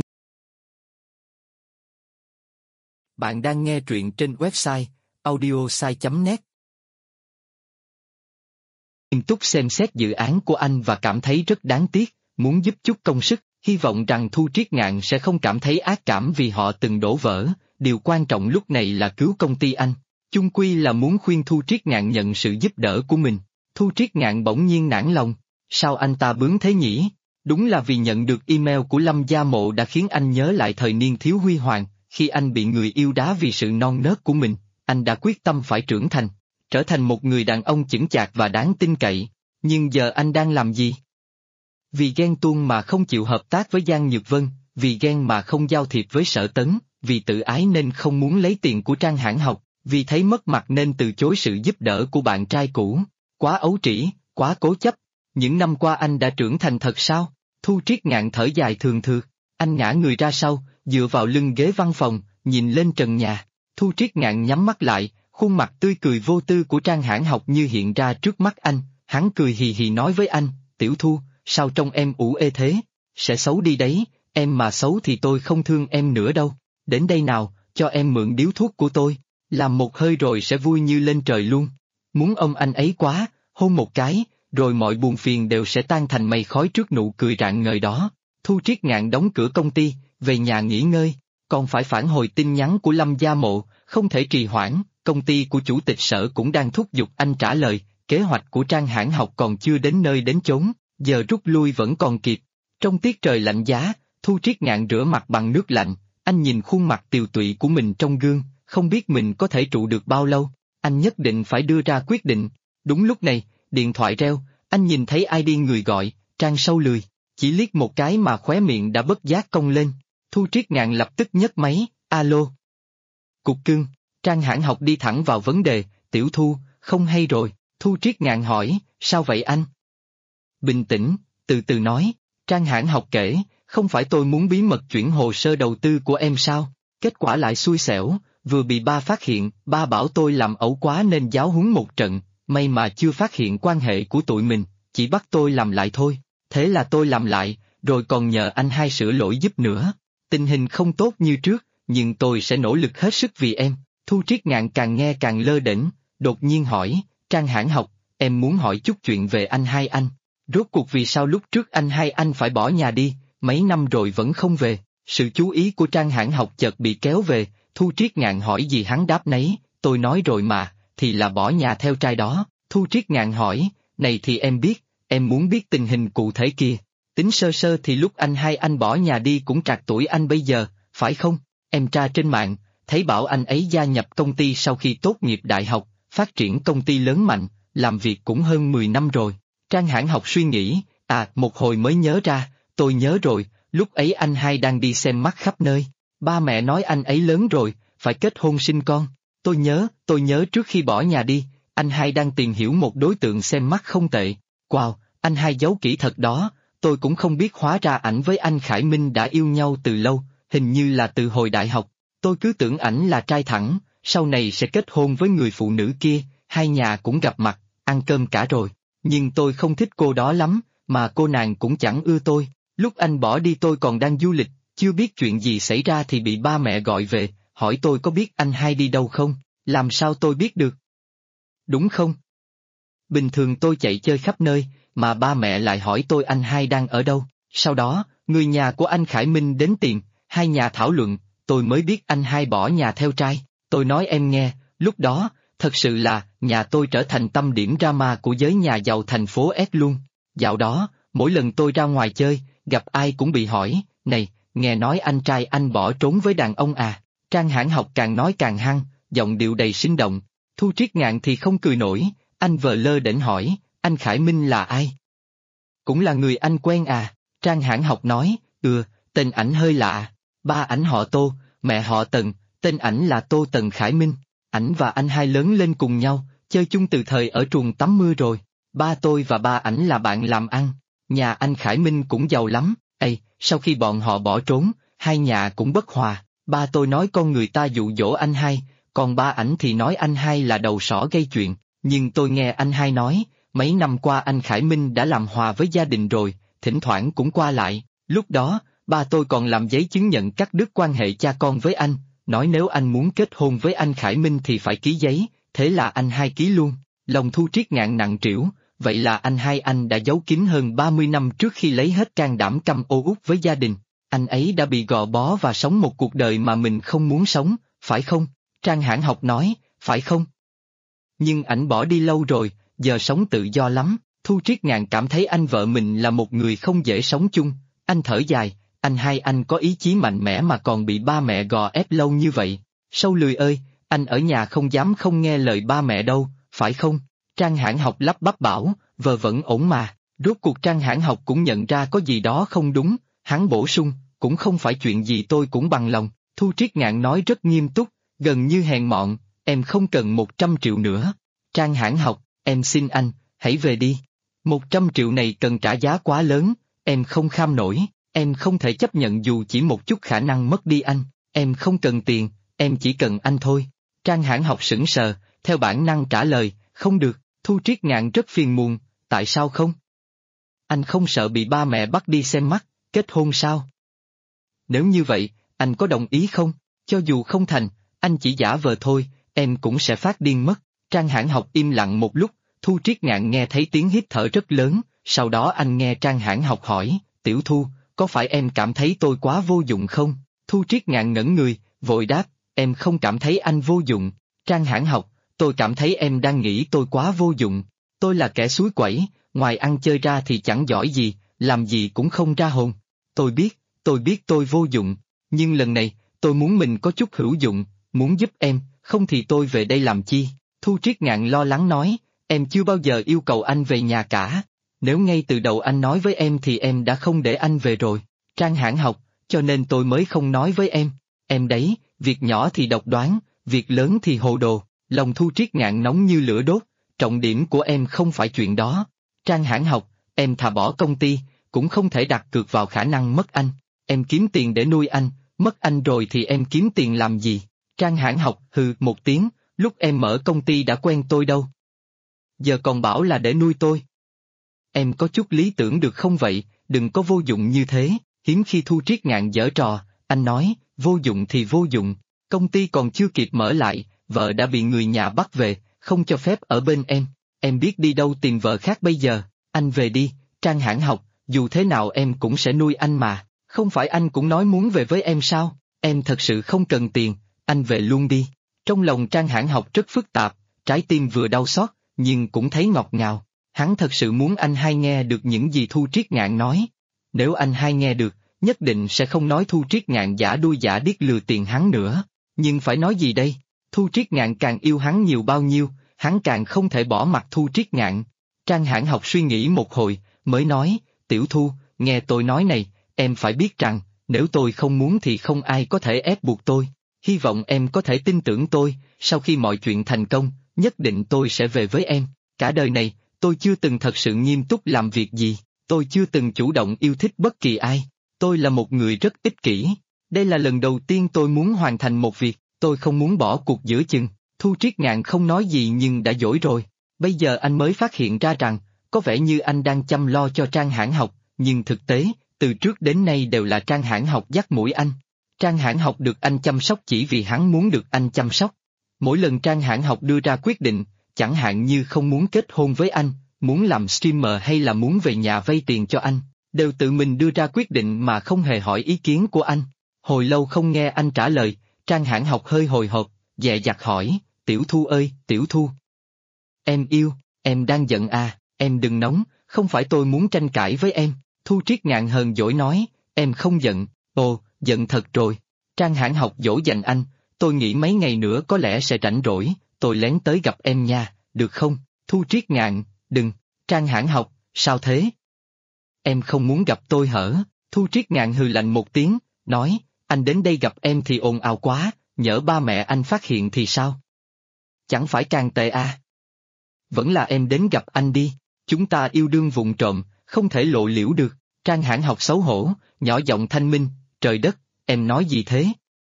Bạn đang nghe truyện trên website audiosai.net. Nghiêm túc xem xét dự án của anh và cảm thấy rất đáng tiếc, muốn giúp chút công sức, hy vọng rằng Thu Triết Ngạn sẽ không cảm thấy ác cảm vì họ từng đổ vỡ, điều quan trọng lúc này là cứu công ty anh. Chung quy là muốn khuyên Thu Triết Ngạn nhận sự giúp đỡ của mình. Thu Triết Ngạn bỗng nhiên nản lòng, sao anh ta bướng thế nhỉ? Đúng là vì nhận được email của Lâm Gia Mộ đã khiến anh nhớ lại thời niên thiếu huy hoàng, khi anh bị người yêu đá vì sự non nớt của mình, anh đã quyết tâm phải trưởng thành, trở thành một người đàn ông chững chạc và đáng tin cậy. Nhưng giờ anh đang làm gì? Vì ghen tuông mà không chịu hợp tác với Giang Nhược Vân, vì ghen mà không giao thiệp với Sở Tấn, vì tự ái nên không muốn lấy tiền của Trang Hãn Học, vì thấy mất mặt nên từ chối sự giúp đỡ của bạn trai cũ. Quá ấu trĩ, quá cố chấp. Những năm qua anh đã trưởng thành thật sao? Thu Triết Ngạn thở dài thường thượt, anh ngã người ra sau, dựa vào lưng ghế văn phòng, nhìn lên trần nhà. Thu Triết Ngạn nhắm mắt lại, khuôn mặt tươi cười vô tư của Trang Hãn Học như hiện ra trước mắt anh, hắn cười hì hì nói với anh, Tiểu Thu, sao trông em ủ ê thế? Sẽ xấu đi đấy, em mà xấu thì tôi không thương em nữa đâu. Đến đây nào, cho em mượn điếu thuốc của tôi, làm một hơi rồi sẽ vui như lên trời luôn. Muốn ôm anh ấy quá, hôn một cái, rồi mọi buồn phiền đều sẽ tan thành mây khói trước nụ cười rạng ngời đó. Thu Triết Ngạn đóng cửa công ty, về nhà nghỉ ngơi, còn phải phản hồi tin nhắn của Lâm Gia Mộ, không thể trì hoãn, công ty của chủ tịch Sở cũng đang thúc giục anh trả lời, kế hoạch của Trang Hãn Học còn chưa đến nơi đến chốn, giờ rút lui vẫn còn kịp. Trong tiết trời lạnh giá, Thu Triết Ngạn rửa mặt bằng nước lạnh, anh nhìn khuôn mặt tiều tụy của mình trong gương, không biết mình có thể trụ được bao lâu, anh nhất định phải đưa ra quyết định. Đúng lúc này, điện thoại reo, anh nhìn thấy ai đi người gọi, Trang Sâu Lười, chỉ liếc một cái mà khóe miệng đã bất giác cong lên. Thu Triết Ngạn lập tức nhấc máy, alo. Cục cưng, Trang Hãn Học đi thẳng vào vấn đề, Tiểu Thu, không hay rồi, Thu Triết Ngạn hỏi, sao vậy anh? Bình tĩnh, từ từ nói, Trang Hãn Học kể, không phải tôi muốn bí mật chuyển hồ sơ đầu tư của em sao, kết quả lại xui xẻo, vừa bị ba phát hiện, ba bảo tôi làm ẩu quá nên giáo huấn một trận, may mà chưa phát hiện quan hệ của tụi mình, chỉ bắt tôi làm lại thôi, thế là tôi làm lại, rồi còn nhờ anh hai sửa lỗi giúp nữa. Tình hình không tốt như trước, nhưng tôi sẽ nỗ lực hết sức vì em. Thu Triết Ngạn càng nghe càng lơ đễnh, đột nhiên hỏi, Trang Hãn Học, em muốn hỏi chút chuyện về anh hai anh. Rốt cuộc vì sao lúc trước anh hai anh phải bỏ nhà đi, mấy năm rồi vẫn không về? Sự chú ý của Trang Hãn Học chợt bị kéo về, Thu Triết Ngạn hỏi gì hắn đáp nấy, tôi nói rồi mà, thì là bỏ nhà theo trai đó. Thu Triết Ngạn hỏi, này thì em biết, em muốn biết tình hình cụ thể kia. Tính sơ sơ thì lúc anh hai anh bỏ nhà đi cũng trạc tuổi anh bây giờ, phải không? Em tra trên mạng, thấy bảo anh ấy gia nhập công ty sau khi tốt nghiệp đại học, phát triển công ty lớn mạnh, làm việc cũng hơn 10 năm rồi. Trang Hãn Học suy nghĩ, một hồi mới nhớ ra, tôi nhớ rồi, lúc ấy anh hai đang đi xem mắt khắp nơi. Ba mẹ nói anh ấy lớn rồi, phải kết hôn sinh con. Tôi nhớ trước khi bỏ nhà đi, anh hai đang tìm hiểu một đối tượng xem mắt không tệ. Wow, anh hai giấu kỹ thật đó. Tôi cũng không biết hóa ra ảnh với anh Khải Minh đã yêu nhau từ lâu, hình như là từ hồi đại học. Tôi cứ tưởng ảnh là trai thẳng, sau này sẽ kết hôn với người phụ nữ kia, hai nhà cũng gặp mặt, ăn cơm cả rồi. Nhưng tôi không thích cô đó lắm, mà cô nàng cũng chẳng ưa tôi. Lúc anh bỏ đi tôi còn đang du lịch, chưa biết chuyện gì xảy ra thì bị ba mẹ gọi về, hỏi tôi có biết anh hai đi đâu không, làm sao tôi biết được? Đúng không? Bình thường tôi chạy chơi khắp nơi, mà ba mẹ lại hỏi tôi anh hai đang ở đâu. Sau đó, người nhà của anh Khải Minh đến tìm, hai nhà thảo luận, tôi mới biết anh hai bỏ nhà theo trai. Tôi nói em nghe, lúc đó, thật sự là, nhà tôi trở thành tâm điểm drama của giới nhà giàu thành phố S luôn. Dạo đó, mỗi lần tôi ra ngoài chơi, gặp ai cũng bị hỏi, này, nghe nói anh trai anh bỏ trốn với đàn ông à. Trang Hãn Học càng nói càng hăng, giọng điệu đầy sinh động. Thu Triết Ngạn thì không cười nổi, anh vờ lơ đễnh hỏi, anh Khải Minh là ai? Cũng là người anh quen à? Trang Hãn Học nói, tên ảnh hơi lạ. Ba ảnh họ Tô, mẹ họ Tần, tên ảnh là Tô Tần Khải Minh. Ảnh và anh hai lớn lên cùng nhau, chơi chung từ thời ở truồng tắm mưa rồi. Ba tôi và ba ảnh là bạn làm ăn. Nhà anh Khải Minh cũng giàu lắm. Sau khi bọn họ bỏ trốn, hai nhà cũng bất hòa. Ba tôi nói con người ta dụ dỗ anh hai, còn ba ảnh thì nói anh hai là đầu sỏ gây chuyện. Nhưng tôi nghe anh hai nói, mấy năm qua anh Khải Minh đã làm hòa với gia đình rồi, thỉnh thoảng cũng qua lại. Lúc đó, ba tôi còn làm giấy chứng nhận cắt đứt quan hệ cha con với anh, nói nếu anh muốn kết hôn với anh Khải Minh thì phải ký giấy, thế là anh hai ký luôn. Lòng Thu Triết Ngạn nặng trĩu, vậy là anh hai anh đã giấu kín hơn 30 năm trước khi lấy hết can đảm căm ô uất với gia đình. Anh ấy đã bị gò bó và sống một cuộc đời mà mình không muốn sống, phải không? Trang Hãn Học nói, phải không? Nhưng ảnh bỏ đi lâu rồi, giờ sống tự do lắm. Thu Triết Ngạn cảm thấy anh vợ mình là một người không dễ sống chung. Anh thở dài, anh hai anh có ý chí mạnh mẽ mà còn bị ba mẹ gò ép lâu như vậy. Sâu Lười ơi, anh ở nhà không dám không nghe lời ba mẹ đâu, phải không? Trang Hãn Học lắp bắp bảo, vợ vẫn ổn mà. Rốt cuộc Trang Hãn Học cũng nhận ra có gì đó không đúng, hắn bổ sung, cũng không phải chuyện gì tôi cũng bằng lòng. Thu Triết Ngạn nói rất nghiêm túc, gần như hèn mọn, em không cần 100 triệu nữa. Trang Hãn Học, em xin anh, hãy về đi. 100 triệu này cần trả giá quá lớn, em không kham nổi, em không thể chấp nhận dù chỉ một chút khả năng mất đi anh, em không cần tiền, em chỉ cần anh thôi. Trang Hãn Học sững sờ, theo bản năng trả lời, không được. Thu Triết Ngạn rất phiền muộn, tại sao không? Anh không sợ bị ba mẹ bắt đi xem mắt, kết hôn sao? Nếu như vậy, anh có đồng ý không? Cho dù không thành, anh chỉ giả vờ thôi, em cũng sẽ phát điên mất. Trang Hãn Học im lặng một lúc, Thu Triết Ngạn nghe thấy tiếng hít thở rất lớn, sau đó anh nghe Trang Hãn Học hỏi, Tiểu Thu, có phải em cảm thấy tôi quá vô dụng không? Thu Triết Ngạn ngẩn người, vội đáp, em không cảm thấy anh vô dụng. Trang Hãn Học, tôi cảm thấy em đang nghĩ tôi quá vô dụng. Tôi là kẻ suối quẩy, ngoài ăn chơi ra thì chẳng giỏi gì, làm gì cũng không ra hồn. Tôi biết tôi vô dụng, nhưng lần này, tôi muốn mình có chút hữu dụng, muốn giúp em, không thì tôi về đây làm chi? Thu Triết Ngạn lo lắng nói, em chưa bao giờ yêu cầu anh về nhà cả. Nếu ngay từ đầu anh nói với em thì em đã không để anh về rồi. Trang Hãn Học, cho nên tôi mới không nói với em. Em đấy, việc nhỏ thì độc đoán, việc lớn thì hồ đồ. Lòng Thu Triết Ngạn nóng như lửa đốt, trọng điểm của em không phải chuyện đó. Trang Hãn Học, em thà bỏ công ty, cũng không thể đặt cược vào khả năng mất anh. Em kiếm tiền để nuôi anh, mất anh rồi thì em kiếm tiền làm gì? Trang Hãn Học hừ một tiếng, lúc em mở công ty đã quen tôi đâu. Giờ còn bảo là để nuôi tôi. Em có chút lý tưởng được không vậy, đừng có vô dụng như thế. Hiếm khi Thu Triết Ngạn giở trò, anh nói, vô dụng thì vô dụng, công ty còn chưa kịp mở lại, vợ đã bị người nhà bắt về, không cho phép ở bên em biết đi đâu tìm vợ khác bây giờ, anh về đi, Trang Hãn Học, dù thế nào em cũng sẽ nuôi anh mà, không phải anh cũng nói muốn về với em sao, em thật sự không cần tiền, anh về luôn đi. Trong lòng Trang Hãn Học rất phức tạp, trái tim vừa đau xót, nhưng cũng thấy ngọt ngào, hắn thật sự muốn anh hai nghe được những gì Thu Triết Ngạn nói. Nếu anh hai nghe được, nhất định sẽ không nói Thu Triết Ngạn giả đuôi giả điếc lừa tiền hắn nữa. Nhưng phải nói gì đây? Thu Triết Ngạn càng yêu hắn nhiều bao nhiêu, hắn càng không thể bỏ mặc Thu Triết Ngạn. Trang Hãn Học suy nghĩ một hồi, mới nói, Tiểu Thu, nghe tôi nói này, em phải biết rằng, nếu tôi không muốn thì không ai có thể ép buộc tôi. Hy vọng em có thể tin tưởng tôi, sau khi mọi chuyện thành công, nhất định tôi sẽ về với em. Cả đời này, tôi chưa từng thật sự nghiêm túc làm việc gì. Tôi chưa từng chủ động yêu thích bất kỳ ai. Tôi là một người rất ích kỷ. Đây là lần đầu tiên tôi muốn hoàn thành một việc, tôi không muốn bỏ cuộc giữa chừng. Thu Triết Ngạn không nói gì nhưng đã dỗi rồi. Bây giờ anh mới phát hiện ra rằng, có vẻ như anh đang chăm lo cho Trang Hãn Học, nhưng thực tế, từ trước đến nay đều là Trang Hãn Học dắt mũi anh. Trang Hãn Học được anh chăm sóc chỉ vì hắn muốn được anh chăm sóc. Mỗi lần Trang Hãn Học đưa ra quyết định, chẳng hạn như không muốn kết hôn với anh, muốn làm streamer hay là muốn về nhà vay tiền cho anh, đều tự mình đưa ra quyết định mà không hề hỏi ý kiến của anh. Hồi lâu không nghe anh trả lời, Trang Hãn Học hơi hồi hộp, dè dặt hỏi, Tiểu Thu ơi, Tiểu Thu. Em yêu, em đang giận à, em đừng nóng, không phải tôi muốn tranh cãi với em. Thu Triết Ngạn hờn dỗi nói, em không giận, ồ, giận thật rồi. Trang Hãn Học dỗ dành anh, tôi nghĩ mấy ngày nữa có lẽ sẽ rảnh rỗi, tôi lén tới gặp em nha, được không? Thu Triết Ngạn, đừng, Trang Hãn Học, sao thế? Em không muốn gặp tôi hở? Thu Triết Ngạn hừ lạnh một tiếng, nói, anh đến đây gặp em thì ồn ào quá, nhỡ ba mẹ anh phát hiện thì sao? Chẳng phải càng tệ à? Vẫn là em đến gặp anh đi, chúng ta yêu đương vụng trộm, không thể lộ liễu được. Trang Hãn Học xấu hổ, nhỏ giọng thanh minh, trời đất, em nói gì thế?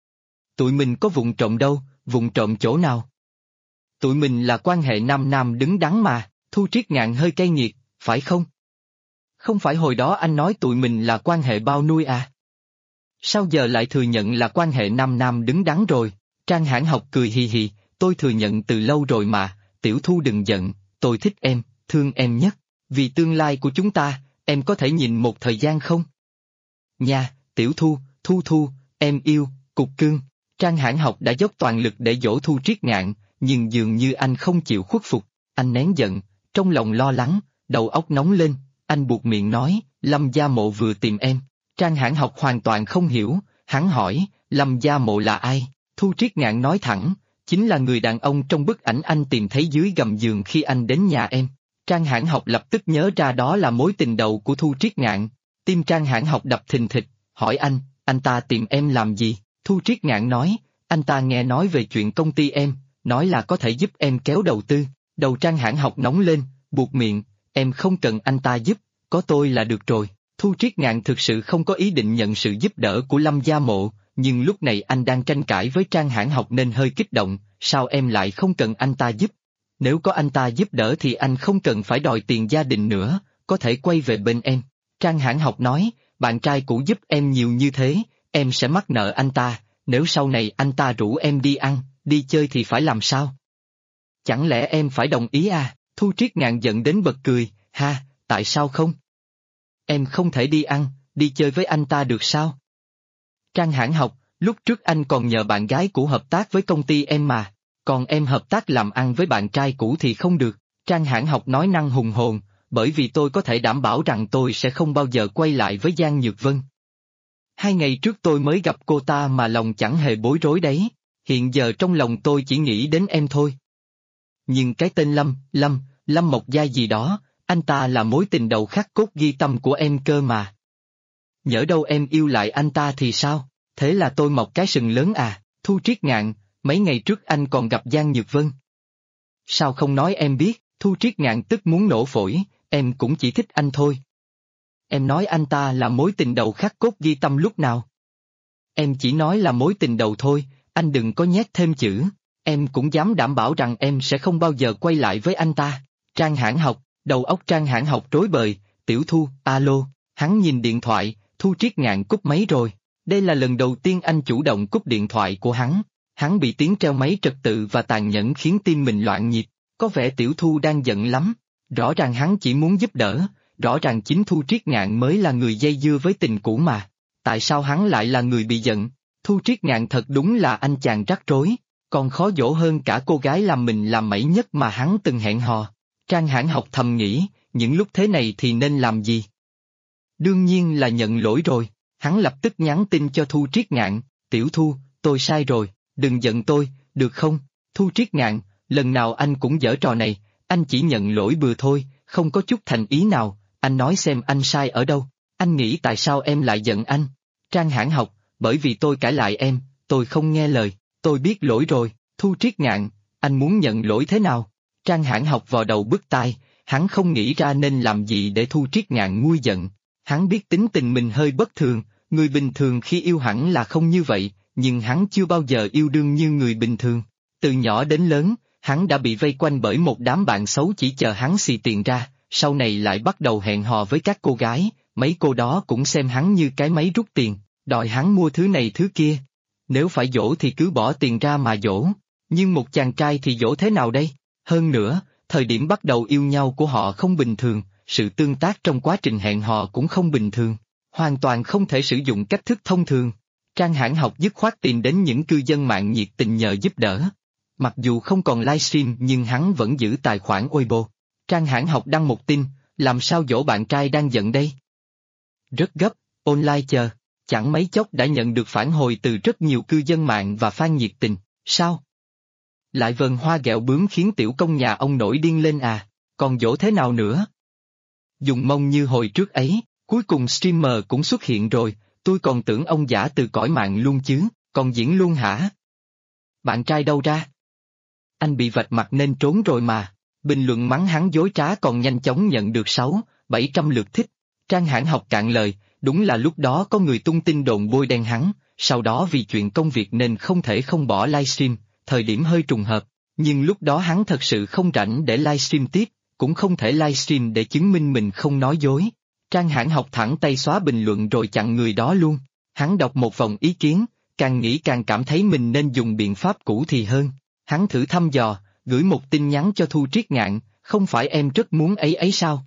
Tụi mình có vụng trộm đâu, vụng trộm chỗ nào? Tụi mình là quan hệ nam nam đứng đắn mà, Thu Triết Ngạn hơi cay nghiệt, phải không? Không phải hồi đó anh nói tụi mình là quan hệ bao nuôi à? Sao giờ lại thừa nhận là quan hệ nam nam đứng đắn rồi? Trang Hãn Học cười hì hì, tôi thừa nhận từ lâu rồi mà, Tiểu Thu đừng giận, tôi thích em, thương em nhất, vì tương lai của chúng ta, em có thể nhìn một thời gian không? Nha, Tiểu Thu, Thu Thu, em yêu, cục cưng. Trang Hãn Học đã dốc toàn lực để dỗ Thu Triết Ngạn, nhưng dường như anh không chịu khuất phục, anh nén giận, trong lòng lo lắng, đầu óc nóng lên, anh buột miệng nói, Lâm Gia Mộ vừa tìm em. Trang Hãn Học hoàn toàn không hiểu, hắn hỏi, Lâm Gia Mộ là ai? Thu Triết Ngạn nói thẳng, chính là người đàn ông trong bức ảnh anh tìm thấy dưới gầm giường khi anh đến nhà em. Trang Hãn Học lập tức nhớ ra đó là mối tình đầu của Thu Triết Ngạn. Tim Trang Hãn Học đập thình thịch, hỏi anh ta tìm em làm gì? Thu Triết Ngạn nói, anh ta nghe nói về chuyện công ty em, nói là có thể giúp em kéo đầu tư. Đầu Trang Hãn Học nóng lên, buột miệng, em không cần anh ta giúp, có tôi là được rồi. Thu Triết Ngạn thực sự không có ý định nhận sự giúp đỡ của Lâm Gia Mộ, nhưng lúc này anh đang tranh cãi với Trang Hãn Học nên hơi kích động, sao em lại không cần anh ta giúp? Nếu có anh ta giúp đỡ thì anh không cần phải đòi tiền gia đình nữa, có thể quay về bên em. Trang Hãn Học nói, bạn trai cũ giúp em nhiều như thế, em sẽ mắc nợ anh ta, nếu sau này anh ta rủ em đi ăn, đi chơi thì phải làm sao? Chẳng lẽ em phải đồng ý à? Thu Triết Ngạn giận đến bật cười, ha, tại sao không? Em không thể đi ăn, đi chơi với anh ta được sao? Trang Hãn Học, lúc trước anh còn nhờ bạn gái cũ hợp tác với công ty em mà, còn em hợp tác làm ăn với bạn trai cũ thì không được. Trang Hãn Học nói năng hùng hồn, bởi vì tôi có thể đảm bảo rằng tôi sẽ không bao giờ quay lại với Giang Nhược Vân. 2 ngày trước tôi mới gặp cô ta mà lòng chẳng hề bối rối đấy, hiện giờ trong lòng tôi chỉ nghĩ đến em thôi. Nhưng cái tên Lâm Mộc Giai gì đó, anh ta là mối tình đầu khắc cốt ghi tâm của em cơ mà. Nhỡ đâu em yêu lại anh ta thì sao, thế là tôi mọc cái sừng lớn à? Thu Triết Ngạn, mấy ngày trước anh còn gặp Giang Nhược Vân. Sao không nói em biết? Thu Triết Ngạn tức muốn nổ phổi, em cũng chỉ thích anh thôi. Em nói anh ta là mối tình đầu khắc cốt ghi tâm lúc nào? Em chỉ nói là mối tình đầu thôi, anh đừng có nhét thêm chữ. Em cũng dám đảm bảo rằng em sẽ không bao giờ quay lại với anh ta. Trang Hãn Học, đầu óc Trang Hãn Học rối bời, Tiểu Thu, alo, hắn nhìn điện thoại, Thu Triết Ngạn cúp máy rồi. Đây là lần đầu tiên anh chủ động cúp điện thoại của hắn bị tiếng treo máy trật tự và tàn nhẫn khiến tim mình loạn nhịp, có vẻ Tiểu Thu đang giận lắm. Rõ ràng hắn chỉ muốn giúp đỡ, rõ ràng chính Thu Triết Ngạn mới là người dây dưa với tình cũ mà. Tại sao hắn lại là người bị giận? Thu Triết Ngạn thật đúng là anh chàng rắc rối, còn khó dỗ hơn cả cô gái làm mình làm mẩy nhất mà hắn từng hẹn hò. Trang Hãn Học thầm nghĩ, những lúc thế này thì nên làm gì? Đương nhiên là nhận lỗi rồi, hắn lập tức nhắn tin cho Thu Triết Ngạn, Tiểu Thu, tôi sai rồi, đừng giận tôi, được không? Thu Triết Ngạn, lần nào anh cũng giở trò này, anh chỉ nhận lỗi bừa thôi, không có chút thành ý nào, anh nói xem anh sai ở đâu, anh nghĩ tại sao em lại giận anh? Trang Hãn Học, bởi vì tôi cãi lại em, tôi không nghe lời, tôi biết lỗi rồi. Thu Triết Ngạn, anh muốn nhận lỗi thế nào? Trang Hãn Học vò đầu bứt tai, hắn không nghĩ ra nên làm gì để Thu Triết Ngạn nguôi giận. Hắn biết tính tình mình hơi bất thường, người bình thường khi yêu hẳn là không như vậy, nhưng hắn chưa bao giờ yêu đương như người bình thường. Từ nhỏ đến lớn, hắn đã bị vây quanh bởi một đám bạn xấu chỉ chờ hắn xì tiền ra, sau này lại bắt đầu hẹn hò với các cô gái, mấy cô đó cũng xem hắn như cái máy rút tiền, đòi hắn mua thứ này thứ kia. Nếu phải dỗ thì cứ bỏ tiền ra mà dỗ, nhưng một chàng trai thì dỗ thế nào đây? Hơn nữa, thời điểm bắt đầu yêu nhau của họ không bình thường, sự tương tác trong quá trình hẹn hò cũng không bình thường, hoàn toàn không thể sử dụng cách thức thông thường. Trang Hãn Học dứt khoát tìm đến những cư dân mạng nhiệt tình nhờ giúp đỡ. Mặc dù không còn livestream nhưng hắn vẫn giữ tài khoản Weibo. Trang Hãn Học đăng một tin, làm sao dỗ bạn trai đang giận đây? Rất gấp, online chờ, chẳng mấy chốc đã nhận được phản hồi từ rất nhiều cư dân mạng và fan nhiệt tình, sao? Lại vần hoa ghẹo bướm khiến tiểu công nhà ông nổi điên lên à, còn dỗ thế nào nữa? Dùng mông như hồi trước ấy, cuối cùng streamer cũng xuất hiện rồi, tôi còn tưởng ông giả từ cõi mạng luôn chứ, còn diễn luôn hả? Bạn trai đâu ra? Anh bị vạch mặt nên trốn rồi mà. Bình luận mắng hắn dối trá còn nhanh chóng nhận được 600-700 lượt thích. Trang Hãn Học cạn lời, đúng là lúc đó có người tung tin đồn bôi đen hắn, sau đó vì chuyện công việc nên không thể không bỏ livestream, thời điểm hơi trùng hợp, nhưng lúc đó hắn thật sự không rảnh để livestream tiếp, cũng không thể livestream để chứng minh mình không nói dối. Trang Hãn Học thẳng tay xóa bình luận rồi chặn người đó luôn. Hắn đọc một vòng ý kiến, càng nghĩ càng cảm thấy mình nên dùng biện pháp cũ thì hơn. Hắn thử thăm dò, gửi một tin nhắn cho Thu Triết Ngạn, không phải em rất muốn ấy ấy sao?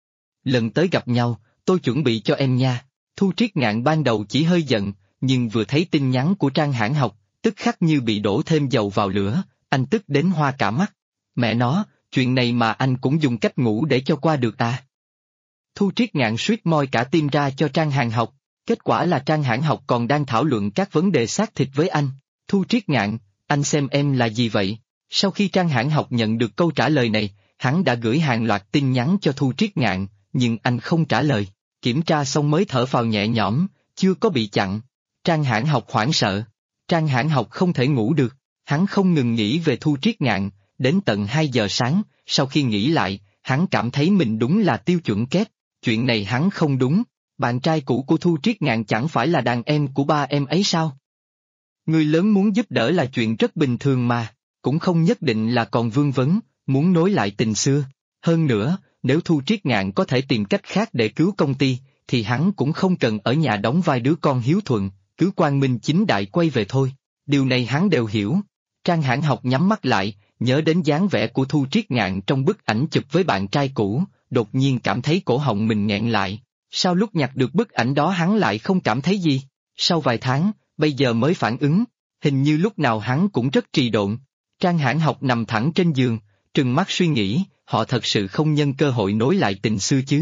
Lần tới gặp nhau, tôi chuẩn bị cho em nha. Thu Triết Ngạn ban đầu chỉ hơi giận, nhưng vừa thấy tin nhắn của Trang Hãn Học, tức khắc như bị đổ thêm dầu vào lửa, anh tức đến hoa cả mắt. Mẹ nó, chuyện này mà anh cũng dùng cách ngủ để cho qua được à? Thu Triết Ngạn suýt moi cả tim ra cho Trang Hãn Học, kết quả là Trang Hãn Học còn đang thảo luận các vấn đề xác thịt với anh. Thu Triết Ngạn, anh xem em là gì vậy? Sau khi Trang Hãn Học nhận được câu trả lời này, hắn đã gửi hàng loạt tin nhắn cho Thu Triết Ngạn, nhưng anh không trả lời. Kiểm tra xong mới thở phào nhẹ nhõm, chưa có bị chặn. Trang Hãn Học hoảng sợ. Trang Hãn Học không thể ngủ được, hắn không ngừng nghĩ về Thu Triết Ngạn, đến tận 2 giờ sáng, sau khi nghĩ lại, hắn cảm thấy mình đúng là tiêu chuẩn kép, chuyện này hắn không đúng, bạn trai cũ của Thu Triết Ngạn chẳng phải là đàn em của ba em ấy sao? Người lớn muốn giúp đỡ là chuyện rất bình thường mà, cũng không nhất định là còn vương vấn, muốn nối lại tình xưa. Hơn nữa, nếu Thu Triết Ngạn có thể tìm cách khác để cứu công ty, thì hắn cũng không cần ở nhà đóng vai đứa con hiếu thuận, cứ quang minh chính đại quay về thôi. Điều này hắn đều hiểu. Trang Hãn Học nhắm mắt lại, nhớ đến dáng vẻ của Thu Triết Ngạn trong bức ảnh chụp với bạn trai cũ, đột nhiên cảm thấy cổ họng mình nghẹn lại. Sao lúc nhặt được bức ảnh đó hắn lại không cảm thấy gì? Sau vài tháng, bây giờ mới phản ứng, hình như lúc nào hắn cũng rất trì độn. Trang Hãn Học nằm thẳng trên giường, trừng mắt suy nghĩ, họ thật sự không nhân cơ hội nối lại tình xưa chứ.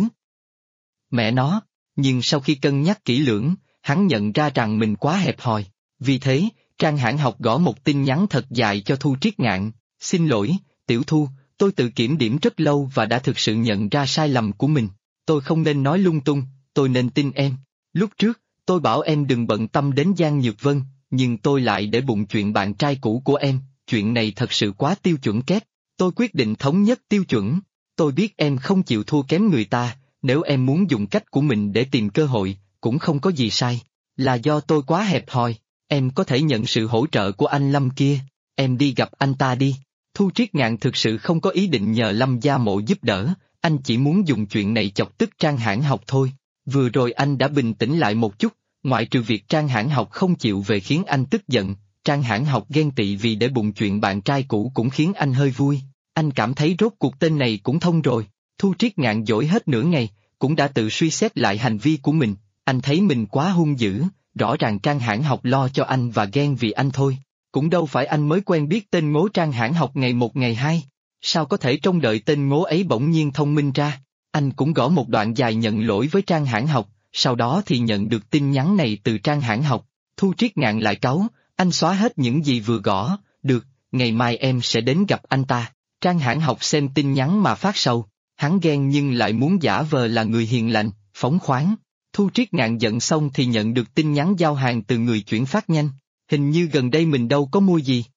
Mẹ nó, nhưng sau khi cân nhắc kỹ lưỡng, hắn nhận ra rằng mình quá hẹp hòi. Vì thế, Trang Hãn Học gõ một tin nhắn thật dài cho Thu Triết Ngạn. Xin lỗi, Tiểu Thu, tôi tự kiểm điểm rất lâu và đã thực sự nhận ra sai lầm của mình. Tôi không nên nói lung tung, tôi nên tin em. Lúc trước, tôi bảo em đừng bận tâm đến Giang Nhược Vân, nhưng tôi lại để bụng chuyện bạn trai cũ của em, chuyện này thật sự quá tiêu chuẩn kép. Tôi quyết định thống nhất tiêu chuẩn. Tôi biết em không chịu thua kém người ta, nếu em muốn dùng cách của mình để tìm cơ hội, cũng không có gì sai. Là do tôi quá hẹp hòi, em có thể nhận sự hỗ trợ của anh Lâm kia, em đi gặp anh ta đi. Thu Triết Ngạn thực sự không có ý định nhờ Lâm Gia Mộ giúp đỡ, anh chỉ muốn dùng chuyện này chọc tức Trang Hãn Học thôi. Vừa rồi anh đã bình tĩnh lại một chút, ngoại trừ việc Trang Hãn Học không chịu về khiến anh tức giận, Trang Hãn Học ghen tị vì để bụng chuyện bạn trai cũ cũng khiến anh hơi vui. Anh cảm thấy rốt cuộc tên này cũng thông rồi. Thu Triết Ngạn dỗi hết nửa ngày, cũng đã tự suy xét lại hành vi của mình, anh thấy mình quá hung dữ, rõ ràng Trang Hãn Học lo cho anh và ghen vì anh thôi. Cũng đâu phải anh mới quen biết tên ngố Trang Hãn Học ngày một ngày hai. Sao có thể trông đợi tên ngố ấy bỗng nhiên thông minh ra? Anh cũng gõ một đoạn dài nhận lỗi với Trang Hãn Học, sau đó thì nhận được tin nhắn này từ Trang Hãn Học. Thu Triết Ngạn lại cáu, anh xóa hết những gì vừa gõ, được, ngày mai em sẽ đến gặp anh ta. Trang Hãn Học xem tin nhắn mà phát sầu, hắn ghen nhưng lại muốn giả vờ là người hiền lành, phóng khoáng. Thu Triết Ngạn giận xong thì nhận được tin nhắn giao hàng từ người chuyển phát nhanh, hình như gần đây mình đâu có mua gì.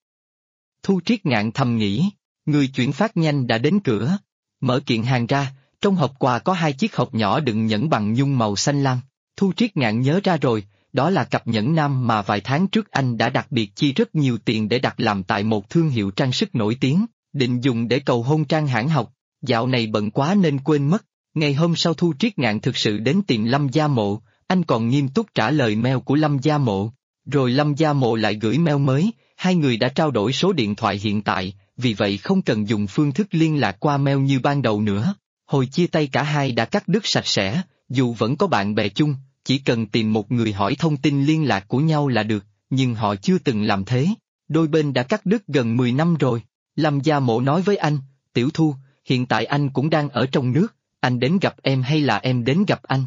Thu Triết Ngạn thầm nghĩ, người chuyển phát nhanh đã đến cửa. Mở kiện hàng ra, trong hộp quà có 2 chiếc hộp nhỏ đựng nhẫn bằng nhung màu xanh lam. Thu Triết Ngạn nhớ ra rồi, đó là cặp nhẫn nam mà vài tháng trước anh đã đặc biệt chi rất nhiều tiền để đặt làm tại một thương hiệu trang sức nổi tiếng, định dùng để cầu hôn Trang Hãn Học. Dạo này bận quá nên quên mất. Ngày hôm sau Thu Triết Ngạn thực sự đến tìm Lâm Gia Mộ, anh còn nghiêm túc trả lời mail của Lâm Gia Mộ. Rồi Lâm Gia Mộ lại gửi mail mới, hai người đã trao đổi số điện thoại hiện tại, vì vậy không cần dùng phương thức liên lạc qua mail như ban đầu nữa. Hồi chia tay cả hai đã cắt đứt sạch sẽ, dù vẫn có bạn bè chung, chỉ cần tìm một người hỏi thông tin liên lạc của nhau là được, nhưng họ chưa từng làm thế. Đôi bên đã cắt đứt gần 10 năm rồi. Lâm Gia Mộ nói với anh, Tiểu Thu, hiện tại anh cũng đang ở trong nước, anh đến gặp em hay là em đến gặp anh?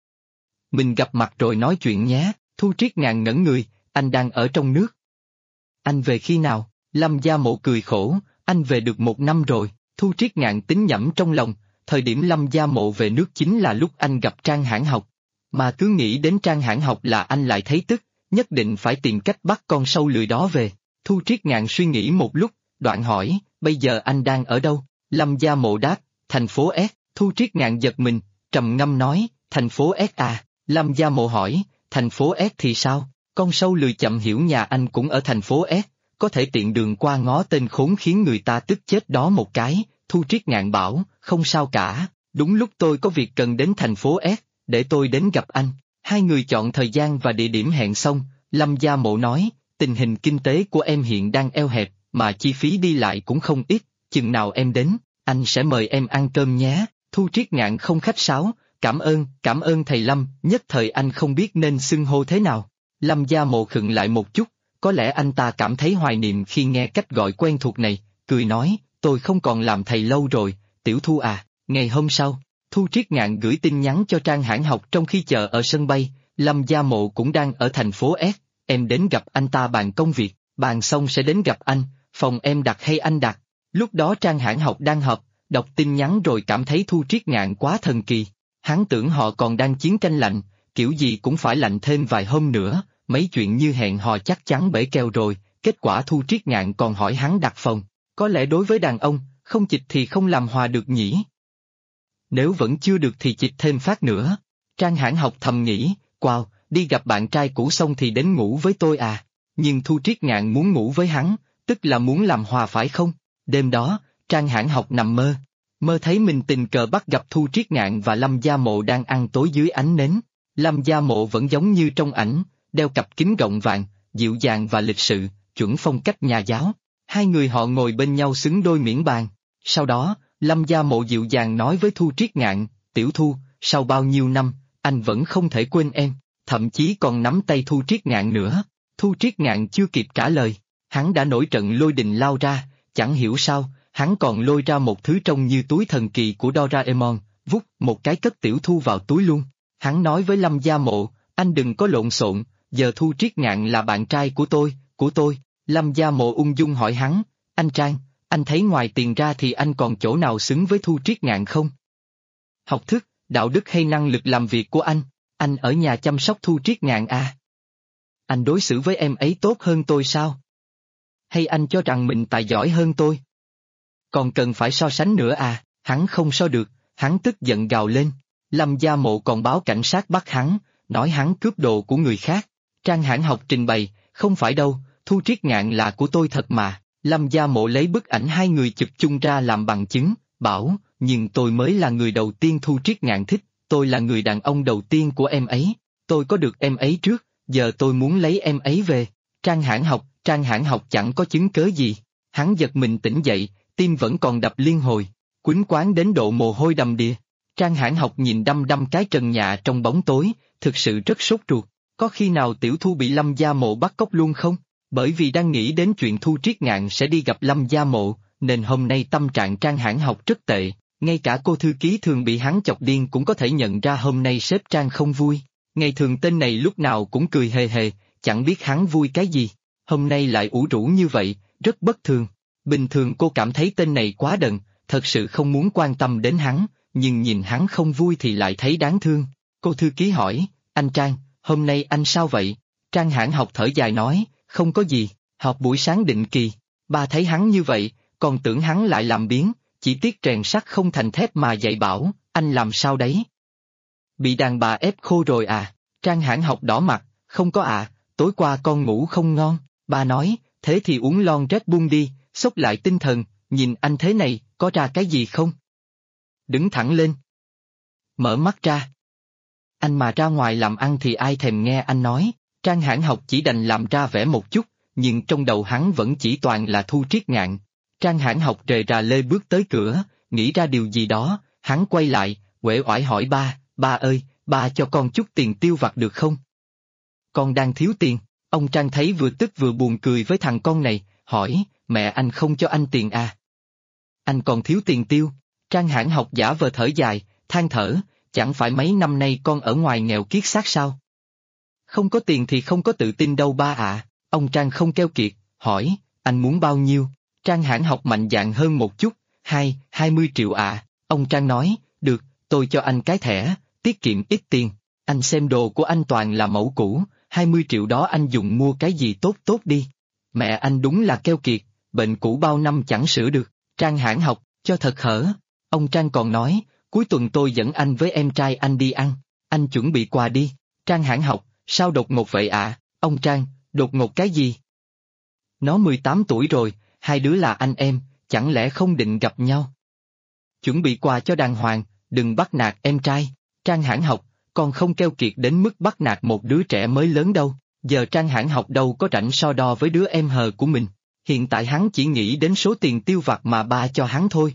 Mình gặp mặt rồi nói chuyện nhé. Thu Triết Ngạn ngẩn người, anh đang ở trong nước. Anh về khi nào? Lâm Gia Mộ cười khổ, anh về được 1 năm rồi. Thu Triết Ngạn tính nhẩm trong lòng, thời điểm Lâm Gia Mộ về nước chính là lúc anh gặp Trang Hãn Học. Mà cứ nghĩ đến Trang Hãn Học là anh lại thấy tức, nhất định phải tìm cách bắt con sâu lười đó về. Thu Triết Ngạn suy nghĩ một lúc, đoạn hỏi, bây giờ anh đang ở đâu? Lâm Gia Mộ đáp, thành phố S. Thu Triết Ngạn giật mình, trầm ngâm nói, thành phố S à? Lâm Gia Mộ hỏi, thành phố S thì sao? Con sâu lười chậm hiểu nhà anh cũng ở thành phố S, có thể tiện đường qua ngó tên khốn khiến người ta tức chết đó một cái. Thu Triết Ngạn bảo, không sao cả, đúng lúc tôi có việc cần đến thành phố S, để tôi đến gặp anh. Hai người chọn thời gian và địa điểm hẹn xong, Lâm Gia Mộ nói, tình hình kinh tế của em hiện đang eo hẹp, mà chi phí đi lại cũng không ít, chừng nào em đến, anh sẽ mời em ăn cơm nhé. Thu Triết Ngạn không khách sáo, cảm ơn thầy Lâm, nhất thời anh không biết nên xưng hô thế nào. Lâm Gia Mộ khựng lại một chút, có lẽ anh ta cảm thấy hoài niệm khi nghe cách gọi quen thuộc này, cười nói, tôi không còn làm thầy lâu rồi, Tiểu Thu à. Ngày hôm sau, Thu Triết Ngạn gửi tin nhắn cho Trang Hãn Học trong khi chờ ở sân bay, Lâm Gia Mộ cũng đang ở thành phố S, em đến gặp anh ta bàn công việc, bàn xong sẽ đến gặp anh, phòng em đặt hay anh đặt? Lúc đó Trang Hãn Học đang họp, đọc tin nhắn rồi cảm thấy Thu Triết Ngạn quá thần kỳ, hắn tưởng họ còn đang chiến tranh lạnh, kiểu gì cũng phải lạnh thêm vài hôm nữa, mấy chuyện như hẹn hò chắc chắn bể kèo rồi, kết quả Thu Triết Ngạn còn hỏi hắn đặt phòng, có lẽ đối với đàn ông, không chịch thì không làm hòa được nhỉ. Nếu vẫn chưa được thì chịch thêm phát nữa. Trang Hãn Học thầm nghĩ, wow, đi gặp bạn trai cũ xong thì đến ngủ với tôi à, nhưng Thu Triết Ngạn muốn ngủ với hắn, tức là muốn làm hòa phải không? Đêm đó, Trang Hãn Học nằm mơ thấy mình tình cờ bắt gặp Thu Triết Ngạn và Lâm Gia Mộ đang ăn tối dưới ánh nến. Lâm Gia Mộ vẫn giống như trong ảnh, đeo cặp kính gọng vàng, dịu dàng và lịch sự, chuẩn phong cách nhà giáo. Hai người họ ngồi bên nhau xứng đôi miễn bàn. Sau đó, Lâm Gia Mộ dịu dàng nói với Thu Triết Ngạn, Tiểu Thu, sau bao nhiêu năm, anh vẫn không thể quên em, thậm chí còn nắm tay Thu Triết Ngạn nữa. Thu Triết Ngạn chưa kịp trả lời, hắn đã nổi trận lôi đình lao ra, chẳng hiểu sao, hắn còn lôi ra một thứ trông như túi thần kỳ của Doraemon, vút một cái cất Tiểu Thu vào túi luôn. Hắn nói với Lâm Gia Mộ, anh đừng có lộn xộn, giờ Thu Triết Ngạn là bạn trai của tôi. Lâm Gia Mộ ung dung hỏi hắn, anh Trang, anh thấy ngoài tiền ra thì anh còn chỗ nào xứng với Thu Triết Ngạn không? Học thức, đạo đức hay năng lực làm việc của anh ở nhà chăm sóc Thu Triết Ngạn à? Anh đối xử với em ấy tốt hơn tôi sao? Hay anh cho rằng mình tài giỏi hơn tôi? Còn cần phải so sánh nữa à? Hắn không so được, hắn tức giận gào lên. Lâm Gia Mộ còn báo cảnh sát bắt hắn, nói hắn cướp đồ của người khác. Trang Hãn Học trình bày, không phải đâu, Thu Triết Ngạn là của tôi thật mà. Lâm Gia Mộ lấy bức ảnh hai người chụp chung ra làm bằng chứng, bảo, nhưng tôi mới là người đầu tiên Thu Triết Ngạn thích, tôi là người đàn ông đầu tiên của em ấy, tôi có được em ấy trước, giờ tôi muốn lấy em ấy về. Trang Hãn Học chẳng có chứng cớ gì. Hắn giật mình tỉnh dậy, tim vẫn còn đập liên hồi, quýnh quáng đến độ mồ hôi đầm đìa. Trang Hãn Học nhìn đăm đăm cái trần nhà trong bóng tối, thực sự rất sốt ruột. Có khi nào Tiểu Thu bị Lâm Gia Mộ bắt cóc luôn không? Bởi vì đang nghĩ đến chuyện Thu Triết Ngạn sẽ đi gặp Lâm Gia Mộ, nên hôm nay tâm trạng Trang Hãn Học rất tệ. Ngay cả cô thư ký thường bị hắn chọc điên cũng có thể nhận ra hôm nay sếp Trang không vui. Ngày thường tên này lúc nào cũng cười hề hề, chẳng biết hắn vui cái gì. Hôm nay lại ủ rũ như vậy, rất bất thường. Bình thường cô cảm thấy tên này quá đần, thật sự không muốn quan tâm đến hắn, nhưng nhìn hắn không vui thì lại thấy đáng thương. Cô thư ký hỏi, anh Trang, hôm nay anh sao vậy? Trang Hãn Học thở dài nói, không có gì, họp buổi sáng định kỳ. Ba thấy hắn như vậy, còn tưởng hắn lại làm biếng, chỉ tiếc rèn sắt không thành thép mà dạy bảo, anh làm sao đấy? Bị đàn bà ép khô rồi à? Trang Hãn Học đỏ mặt, không có à, tối qua con ngủ không ngon. Ba nói, thế thì uống lon Red Bull đi, xốc lại tinh thần, nhìn anh thế này, có ra cái gì không? Đứng thẳng lên. Mở mắt ra. Anh mà ra ngoài làm ăn thì ai thèm nghe anh nói. Trang Hãn Học chỉ đành làm ra vẻ một chút, nhưng trong đầu hắn vẫn chỉ toàn là Thu Triết Ngạn. Trang Hãn Học rề rà lê bước tới cửa, nghĩ ra điều gì đó, hắn quay lại, uể oải hỏi ba, ba ơi, ba cho con chút tiền tiêu vặt được không? Con đang thiếu tiền. Ông Trang thấy vừa tức vừa buồn cười với thằng con này, hỏi, mẹ anh không cho anh tiền à? Anh còn thiếu tiền tiêu. Trang Hãn Học giả vờ thở dài, than thở, chẳng phải mấy năm nay con ở ngoài nghèo kiết xác sao? Không có tiền thì không có tự tin đâu ba ạ. Ông Trang không keo kiệt, hỏi, anh muốn bao nhiêu? Trang Hãn Học mạnh dạn hơn một chút, 20 triệu ạ. Ông Trang nói, được, tôi cho anh cái thẻ, tiết kiệm ít tiền, anh xem đồ của anh toàn là mẫu cũ, 20 triệu đó anh dùng mua cái gì tốt tốt đi. Mẹ anh đúng là keo kiệt, bệnh cũ bao năm chẳng sửa được. Trang Hãn Học, cho thật hở. Ông Trang còn nói, cuối tuần tôi dẫn anh với em trai anh đi ăn, anh chuẩn bị quà đi. Trang Hãn Học, sao đột ngột vậy ạ? Ông Trang, đột ngột cái gì? Nó 18 tuổi rồi, hai đứa là anh em, chẳng lẽ không định gặp nhau? Chuẩn bị quà cho đàng hoàng, đừng bắt nạt em trai. Trang Hãn Học, con không keo kiệt đến mức bắt nạt một đứa trẻ mới lớn đâu, giờ Trang Hãn Học đâu có rảnh so đo với đứa em hờ của mình. Hiện tại hắn chỉ nghĩ đến số tiền tiêu vặt mà ba cho hắn thôi,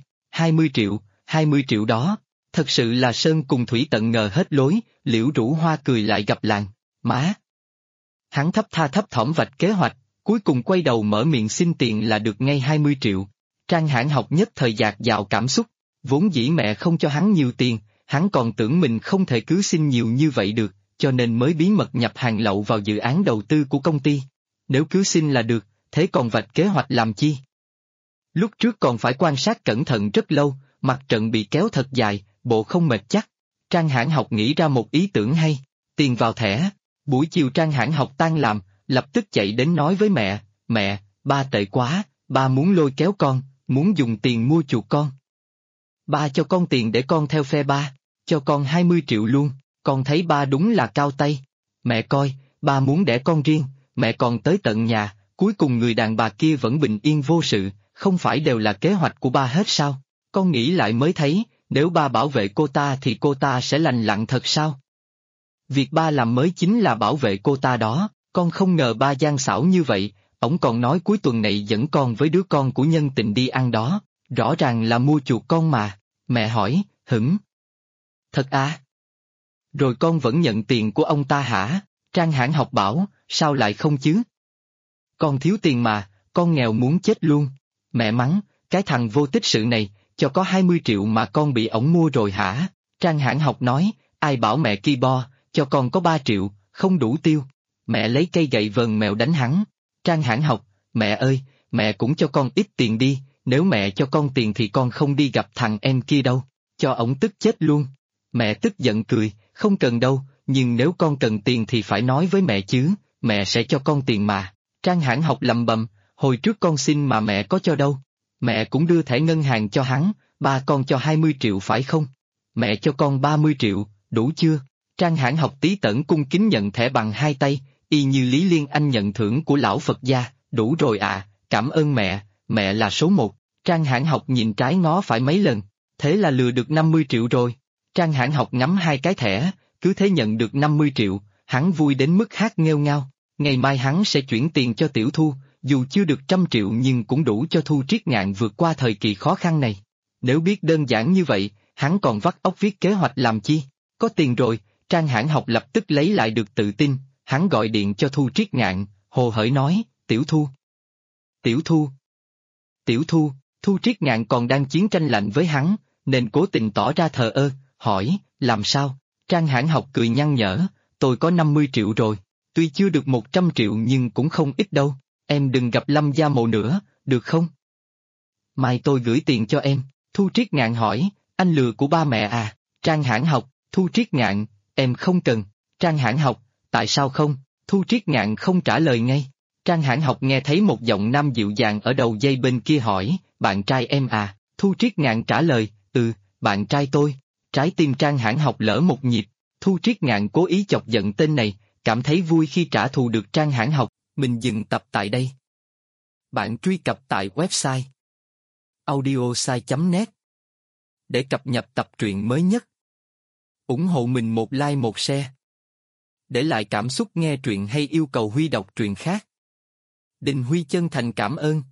20 triệu đó, thật sự là sơn cùng thủy tận ngờ hết lối, Liễu Rũ Hoa cười lại gặp làng, má. Hắn thấp thỏm vạch kế hoạch, cuối cùng quay đầu mở miệng xin tiền là được ngay 20 triệu. Trang Hãn Học nhất thời dạt dào cảm xúc, vốn dĩ mẹ không cho hắn nhiều tiền, hắn còn tưởng mình không thể cứ xin nhiều như vậy được, cho nên mới bí mật nhập hàng lậu vào dự án đầu tư của công ty. Nếu cứ xin là được, thế còn vạch kế hoạch làm chi? Lúc trước còn phải quan sát cẩn thận rất lâu, mặt trận bị kéo thật dài, bộ không mệt chắc. Trang Hãn Học nghĩ ra một ý tưởng hay, tiền vào thẻ. Buổi chiều Trang Hãn Học tan làm, lập tức chạy đến nói với mẹ, mẹ, ba tệ quá, ba muốn lôi kéo con, muốn dùng tiền mua chuộc con. Ba cho con tiền để con theo phe ba, cho con 20 triệu luôn, con thấy ba đúng là cao tay. Mẹ coi, ba muốn đẻ con riêng, mẹ còn tới tận nhà, cuối cùng người đàn bà kia vẫn bình yên vô sự, không phải đều là kế hoạch của ba hết sao? Con nghĩ lại mới thấy, nếu ba bảo vệ cô ta thì cô ta sẽ lành lặn thật sao? Việc ba làm mới chính là bảo vệ cô ta đó, con không ngờ ba gian xảo như vậy, ổng còn nói cuối tuần này dẫn con với đứa con của nhân tình đi ăn đó, rõ ràng là mua chuộc con mà. Mẹ hỏi, hửng? Thật à? Rồi con vẫn nhận tiền của ông ta hả? Trang Hãn Học bảo, sao lại không chứ? Con thiếu tiền mà, con nghèo muốn chết luôn. Mẹ mắng, cái thằng vô tích sự này, cho có 20 triệu mà con bị ổng mua rồi hả? Trang Hãn Học nói, ai bảo mẹ ki bo, cho con có 3 triệu, không đủ tiêu. Mẹ lấy cây gậy vờn mèo đánh hắn. Trang Hãn Học, mẹ ơi, mẹ cũng cho con ít tiền đi, nếu mẹ cho con tiền thì con không đi gặp thằng em kia đâu, cho ổng tức chết luôn. Mẹ tức giận cười, không cần đâu, nhưng nếu con cần tiền thì phải nói với mẹ chứ, mẹ sẽ cho con tiền mà. Trang Hãn Học lầm bầm, hồi trước con xin mà mẹ có cho đâu. Mẹ cũng đưa thẻ ngân hàng cho hắn, ba con cho 20 triệu phải không? Mẹ cho con 30 triệu, đủ chưa? Trang Hãn Học tí tẩn cung kính nhận thẻ bằng hai tay, y như Lý Liên Anh nhận thưởng của lão Phật gia, đủ rồi à, cảm ơn mẹ là số một. Trang Hãn Học nhìn trái ngó phải mấy lần, thế là lừa được 50 triệu rồi. Trang Hãn Học ngắm hai cái thẻ, cứ thế nhận được 50 triệu, hắn vui đến mức hát nghêu ngao. Ngày mai hắn sẽ chuyển tiền cho Tiểu Thu, dù chưa được 100 triệu nhưng cũng đủ cho Thu Triết Ngạn vượt qua thời kỳ khó khăn này. Nếu biết đơn giản như vậy, hắn còn vắt óc viết kế hoạch làm chi? Có tiền rồi, Trang Hãn Học lập tức lấy lại được tự tin, hắn gọi điện cho Thu Triết Ngạn, hồ hởi nói, Tiểu Thu. Tiểu Thu. Tiểu Thu, Thu Triết Ngạn còn đang chiến tranh lạnh với hắn, nên cố tình tỏ ra thờ ơ, hỏi, làm sao? Trang Hãn Học cười nhăn nhở, tôi có 50 triệu rồi, tuy chưa được 100 triệu nhưng cũng không ít đâu, em đừng gặp Lâm Gia Mộ nữa, được không? Mai tôi gửi tiền cho em, Thu Triết Ngạn hỏi, anh lừa của ba mẹ à? Trang Hãn Học, Thu Triết Ngạn, em không cần. Trang Hãn Học, tại sao không? Thu Triết Ngạn không trả lời ngay. Trang Hãn Học nghe thấy một giọng nam dịu dàng ở đầu dây bên kia hỏi, bạn trai em à? Thu Triết Ngạn trả lời, bạn trai tôi. Trái tim Trang Hãn Học lỡ một nhịp, Thu Triết Ngạn cố ý chọc giận tên này, cảm thấy vui khi trả thù được Trang Hãn Học. Mình dừng tập tại đây. Bạn truy cập tại website audiosai.net để cập nhật tập truyện mới nhất. Ủng hộ mình một like một share. Để lại cảm xúc nghe truyện hay yêu cầu Huy đọc truyện khác. Đình Huy chân thành cảm ơn.